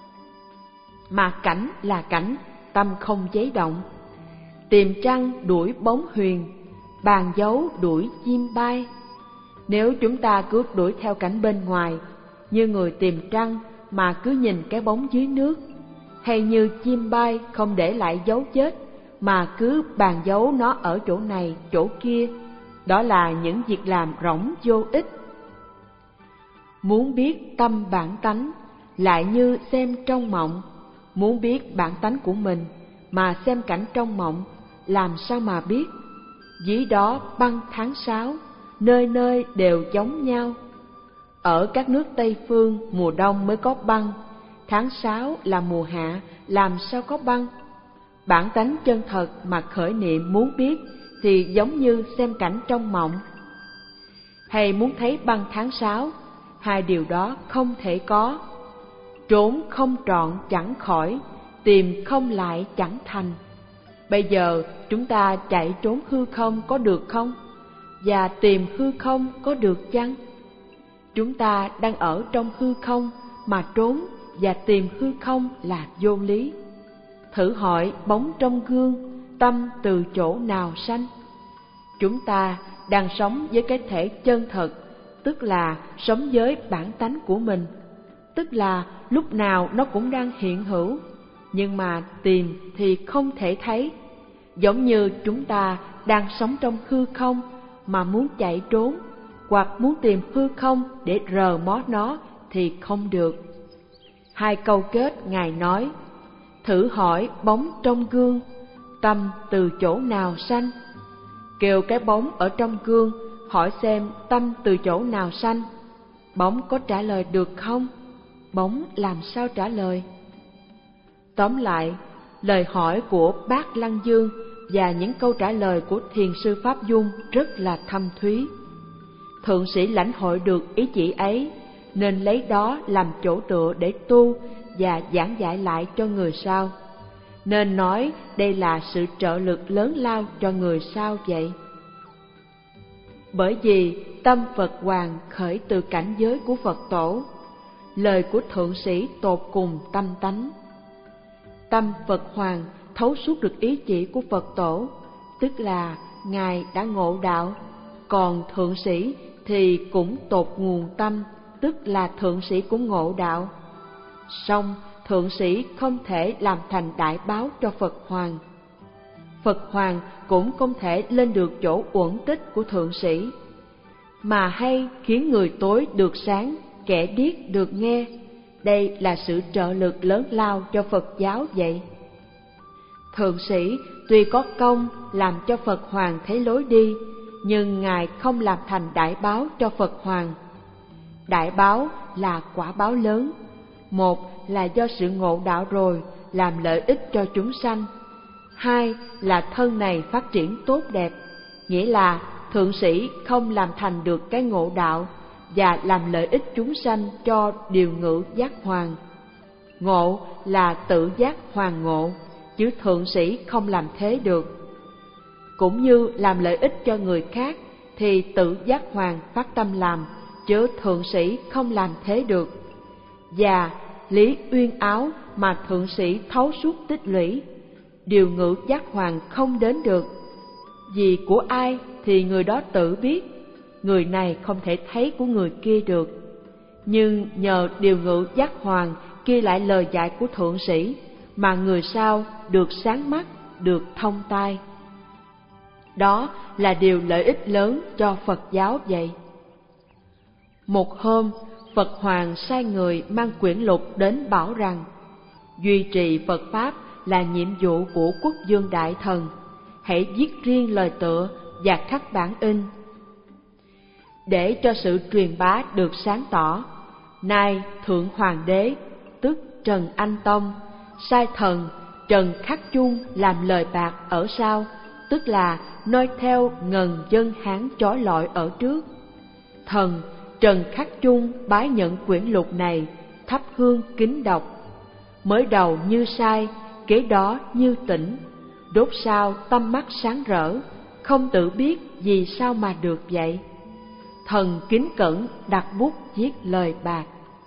mà cảnh là cảnh, tâm không giấy động. Tìm trăng đuổi bóng huyền, bàn dấu đuổi chim bay. Nếu chúng ta cứ đuổi theo cảnh bên ngoài, như người tìm trăng mà cứ nhìn cái bóng dưới nước, hay như chim bay không để lại dấu vết mà cứ bàn dấu nó ở chỗ này chỗ kia, đó là những việc làm rỗng vô ích. Muốn biết tâm bản tánh, lại như xem trong mộng, muốn biết bản tánh của mình mà xem cảnh trong mộng, làm sao mà biết? Dí đó băng tháng sáu, nơi nơi đều giống nhau. Ở các nước Tây phương mùa đông mới có băng, tháng sáu là mùa hạ, làm sao có băng? Bản tánh chân thật mà khởi niệm muốn biết thì giống như xem cảnh trong mộng. Hay muốn thấy băng tháng sáu, hai điều đó không thể có. Trốn không trọn chẳng khỏi, tìm không lại chẳng thành. Bây giờ chúng ta chạy trốn hư không có được không? Và tìm hư không có được chăng? Chúng ta đang ở trong hư không mà trốn và tìm hư không là vô lý. Thử hỏi bóng trong gương, tâm từ chỗ nào sanh? Chúng ta đang sống với cái thể chân thật, tức là sống với bản tánh của mình, tức là lúc nào nó cũng đang hiện hữu, nhưng mà tìm thì không thể thấy. Giống như chúng ta đang sống trong hư không mà muốn chạy trốn, hoặc muốn tìm hư không để rờ mó nó thì không được. Hai câu kết Ngài nói: thử hỏi bóng trong gương, tâm từ chỗ nào sanh? Kêu cái bóng ở trong gương hỏi xem tâm từ chỗ nào sanh. Bóng có trả lời được không? Bóng làm sao trả lời? Tóm lại, lời hỏi của Bác Lăng Dương và những câu trả lời của Thiền sư Pháp Dung rất là thâm thúy. Thượng sĩ lãnh hội được ý chỉ ấy, nên lấy đó làm chỗ tựa để tu và giảng giải lại cho người sau. Nên nói đây là sự trợ lực lớn lao cho người sau vậy. Bởi vì tâm Phật Hoàng khởi từ cảnh giới của Phật Tổ, lời của thượng sĩ tột cùng tâm tánh. Tâm Phật Hoàng thấu suốt được ý chỉ của Phật Tổ, tức là Ngài đã ngộ đạo, còn thượng sĩ thì cũng tột nguồn tâm, tức là thượng sĩ cũng ngộ đạo. Song thượng sĩ không thể làm thành đại báo cho Phật Hoàng. Phật Hoàng cũng không thể lên được chỗ uẩn tích của thượng sĩ, mà hay khiến người tối được sáng, kẻ điếc được nghe. Đây là sự trợ lực lớn lao cho Phật giáo vậy. Thượng sĩ tuy có công làm cho Phật Hoàng thấy lối đi, nhưng Ngài không làm thành đại báo cho Phật Hoàng. Đại báo là quả báo lớn. Một là do sự ngộ đạo rồi làm lợi ích cho chúng sanh. Hai là thân này phát triển tốt đẹp, nghĩa là thượng sĩ không làm thành được cái ngộ đạo và làm lợi ích chúng sanh cho điều ngữ giác hoàng. Ngộ là tự giác hoàng ngộ, chứ thượng sĩ không làm thế được. Cũng như làm lợi ích cho người khác thì tự giác hoàng phát tâm làm, chứ thượng sĩ không làm thế được. Và lý uyên áo mà thượng sĩ thấu suốt tích lũy, điều ngữ giác hoàng không đến được. Vì của ai thì người đó tự biết, người này không thể thấy của người kia được. Nhưng nhờ điều ngữ giác hoàng ghi lại lời dạy của thượng sĩ, mà người sau được sáng mắt, được thông tai. Đó là điều lợi ích lớn cho Phật giáo vậy. Một hôm, Phật Hoàng sai người mang quyển lục đến bảo rằng duy trì Phật Pháp là nhiệm vụ của Quốc vương Đại Thần, hãy viết riêng lời tựa và khắc bản in. Để cho sự truyền bá được sáng tỏ, nay Thượng Hoàng đế, tức Trần Anh Tông, sai thần Trần Khắc Chung làm lời bạc ở sau, tức là noi theo ngần dân Hán chói lọi ở trước. Thần Trần Khắc Chung bái nhận quyển lục này, thắp hương kính đọc. Mới đầu như sai, kế đó như tỉnh, đốt sao tâm mắt sáng rỡ, không tự biết vì sao mà được vậy. Thần kính cẩn đặt bút viết lời bạc.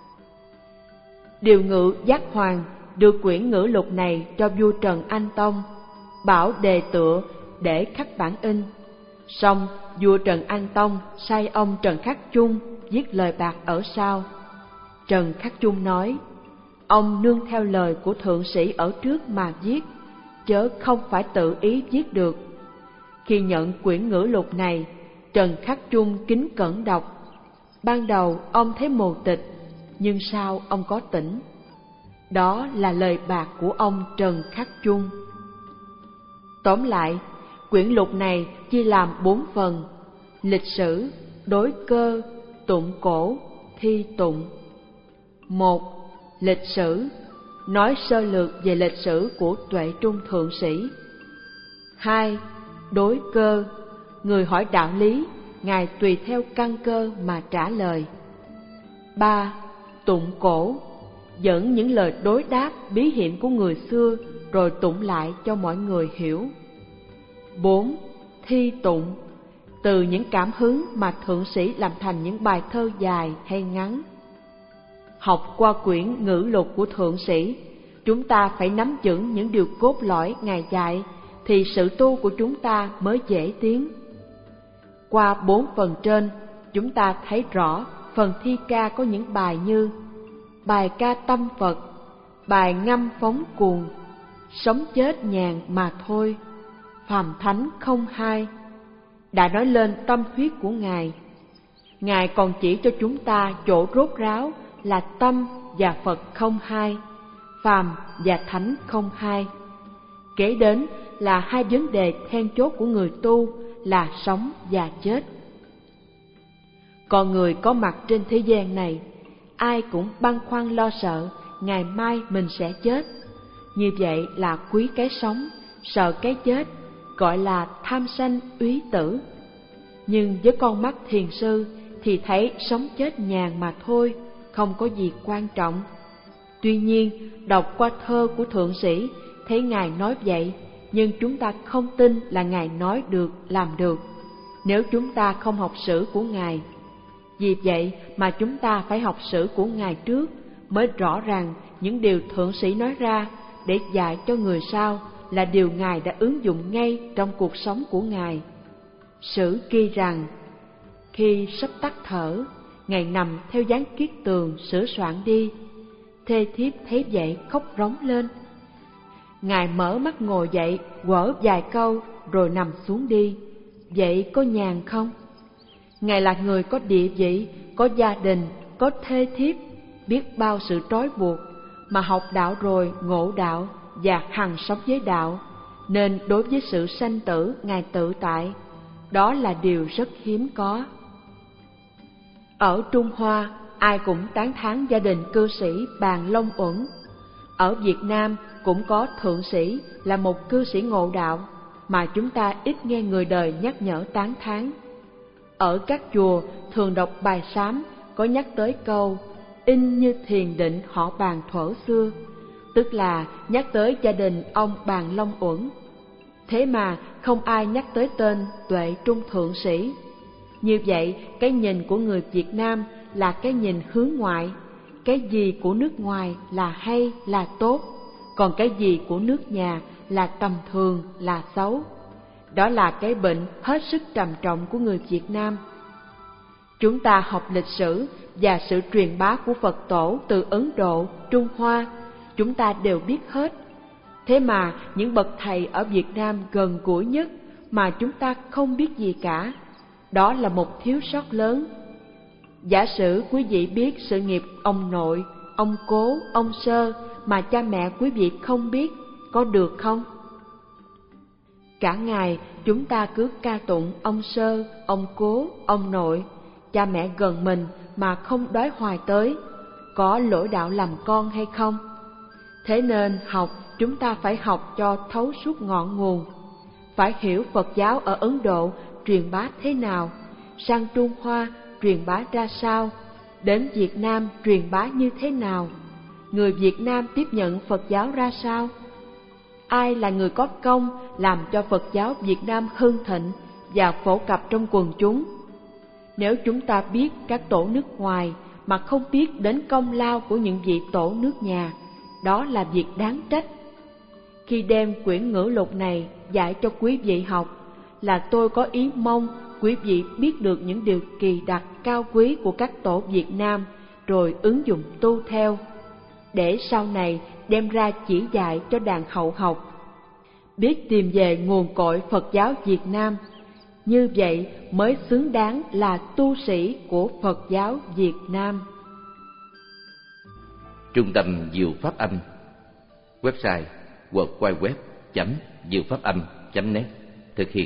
Điều ngự giác hoàng đưa quyển ngữ lục này cho vua Trần Anh Tông, bảo đề tựa để khắc bản in. Xong vua Trần Anh Tông sai ông Trần Khắc Chung viết lời bạc ở sau. Trần Khắc Chung nói: ông nương theo lời của thượng sĩ ở trước mà viết, chớ không phải tự ý viết được. Khi nhận quyển ngữ lục này, Trần Khắc Chung kính cẩn đọc. Ban đầu ông thấy mù tịch, nhưng sau ông có tỉnh. Đó là lời bạc của ông Trần Khắc Chung. Tóm lại, quyển lục này chia làm bốn phần: lịch sử, đối cơ, tụng cổ, thi tụng. Một. Lịch sử, nói sơ lược về lịch sử của Tuệ Trung Thượng Sĩ. Hai. Đối cơ, người hỏi đạo lý, Ngài tùy theo căn cơ mà trả lời. Ba. Tụng cổ, dẫn những lời đối đáp bí hiểm của người xưa rồi tụng lại cho mọi người hiểu. Bốn. Thi tụng, từ những cảm hứng mà thượng sĩ làm thành những bài thơ dài hay ngắn. Học qua quyển ngữ lục của thượng sĩ, chúng ta phải nắm vững những điều cốt lõi Ngài dạy, thì sự tu của chúng ta mới dễ tiến. Qua bốn phần trên, chúng ta thấy rõ phần thi ca có những bài như bài ca tâm Phật, bài ngâm phóng cuồng, sống chết nhàn mà thôi, phàm thánh không hai, đã nói lên tâm huyết của Ngài. Ngài còn chỉ cho chúng ta chỗ rốt ráo là tâm và Phật không hai, phàm và thánh không hai. Kế đến là hai vấn đề then chốt của người tu là sống và chết. Con người có mặt trên thế gian này, ai cũng băn khoăn lo sợ ngày mai mình sẽ chết. Như vậy là quý cái sống, sợ cái chết, gọi là tham sanh úy tử. Nhưng với con mắt thiền sư thì thấy sống chết nhàn mà thôi, không có gì quan trọng. Tuy nhiên, đọc qua thơ của thượng sĩ, thấy Ngài nói vậy, nhưng chúng ta không tin là Ngài nói được, làm được, nếu chúng ta không học sử của Ngài. Vì vậy mà chúng ta phải học sử của Ngài trước, mới rõ ràng những điều thượng sĩ nói ra để dạy cho người sau là điều Ngài đã ứng dụng ngay trong cuộc sống của Ngài. Sử ghi rằng, khi sắp tắt thở, Ngài nằm theo dáng kiết tường sửa soạn đi. Thê thiếp thấy vậy khóc rống lên. Ngài mở mắt ngồi dậy, quở vài câu rồi nằm xuống đi. Vậy có nhàn không? Ngài là người có địa vị, có gia đình, có thê thiếp, biết bao sự trói buộc, mà học đạo rồi ngộ đạo và hằng sống với đạo, nên đối với sự sanh tử Ngài tự tại. Đó là điều rất hiếm có. Ở Trung Hoa, ai cũng tán thán gia đình cư sĩ Bàn Long Uẩn. Ở Việt Nam cũng có thượng sĩ là một cư sĩ ngộ đạo, mà chúng ta ít nghe người đời nhắc nhở tán thán. Ở các chùa thường đọc bài sám có nhắc tới câu in như thiền định họ Bàn thuở xưa, tức là nhắc tới gia đình ông Bàn Long Uẩn. Thế mà không ai nhắc tới tên Tuệ Trung Thượng Sĩ. Như vậy, cái nhìn của người Việt Nam là cái nhìn hướng ngoại. Cái gì của nước ngoài là hay, là tốt, còn cái gì của nước nhà là tầm thường, là xấu. Đó là cái bệnh hết sức trầm trọng của người Việt Nam. Chúng ta học lịch sử và sự truyền bá của Phật tổ từ Ấn Độ, Trung Hoa, chúng ta đều biết hết. Thế mà những bậc thầy ở Việt Nam gần gũi nhất mà chúng ta không biết gì cả, đó là một thiếu sót lớn. Giả sử quý vị biết sự nghiệp ông nội, ông cố, ông sơ mà cha mẹ quý vị không biết, có được không? Cả ngày chúng ta cứ ca tụng ông sơ, ông cố, ông nội, cha mẹ gần mình mà không đói hoài tới, có lỗi đạo làm con hay không? Thế nên học, chúng ta phải học cho thấu suốt ngọn nguồn, phải hiểu Phật giáo ở Ấn Độ truyền bá thế nào, sang Trung Hoa truyền bá ra sao, đến Việt Nam truyền bá như thế nào, người Việt Nam tiếp nhận Phật giáo ra sao, ai là người có công làm cho Phật giáo Việt Nam hưng thịnh và phổ cập trong quần chúng. Nếu chúng ta biết các tổ nước ngoài mà không biết đến công lao của những vị tổ nước nhà, đó là việc đáng trách. Khi đem quyển ngữ lục này dạy cho quý vị học, là tôi có ý mong quý vị biết được những điều kỳ đặc cao quý của các tổ Việt Nam, rồi ứng dụng tu theo, để sau này đem ra chỉ dạy cho đàn hậu học, biết tìm về nguồn cội Phật giáo Việt Nam. Như vậy mới xứng đáng là tu sĩ của Phật giáo Việt Nam. Trung tâm Diệu Pháp Âm. Website w w w chấm diệu pháp âm chấm net. Thực hiện.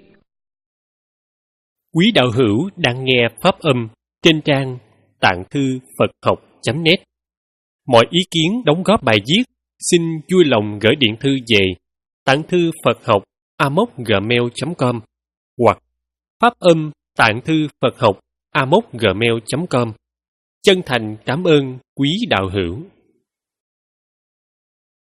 Quý đạo hữu đang nghe Pháp Âm trên trang tạng thư Phật học chấm net. Mọi ý kiến đóng góp bài viết xin vui lòng gửi điện thư về tạng thư Phật học a m o c gmail chấm com hoặc Pháp Âm tạng thư Phật học a m o c gmail chấm com. Chân thành cảm ơn quý đạo hữu.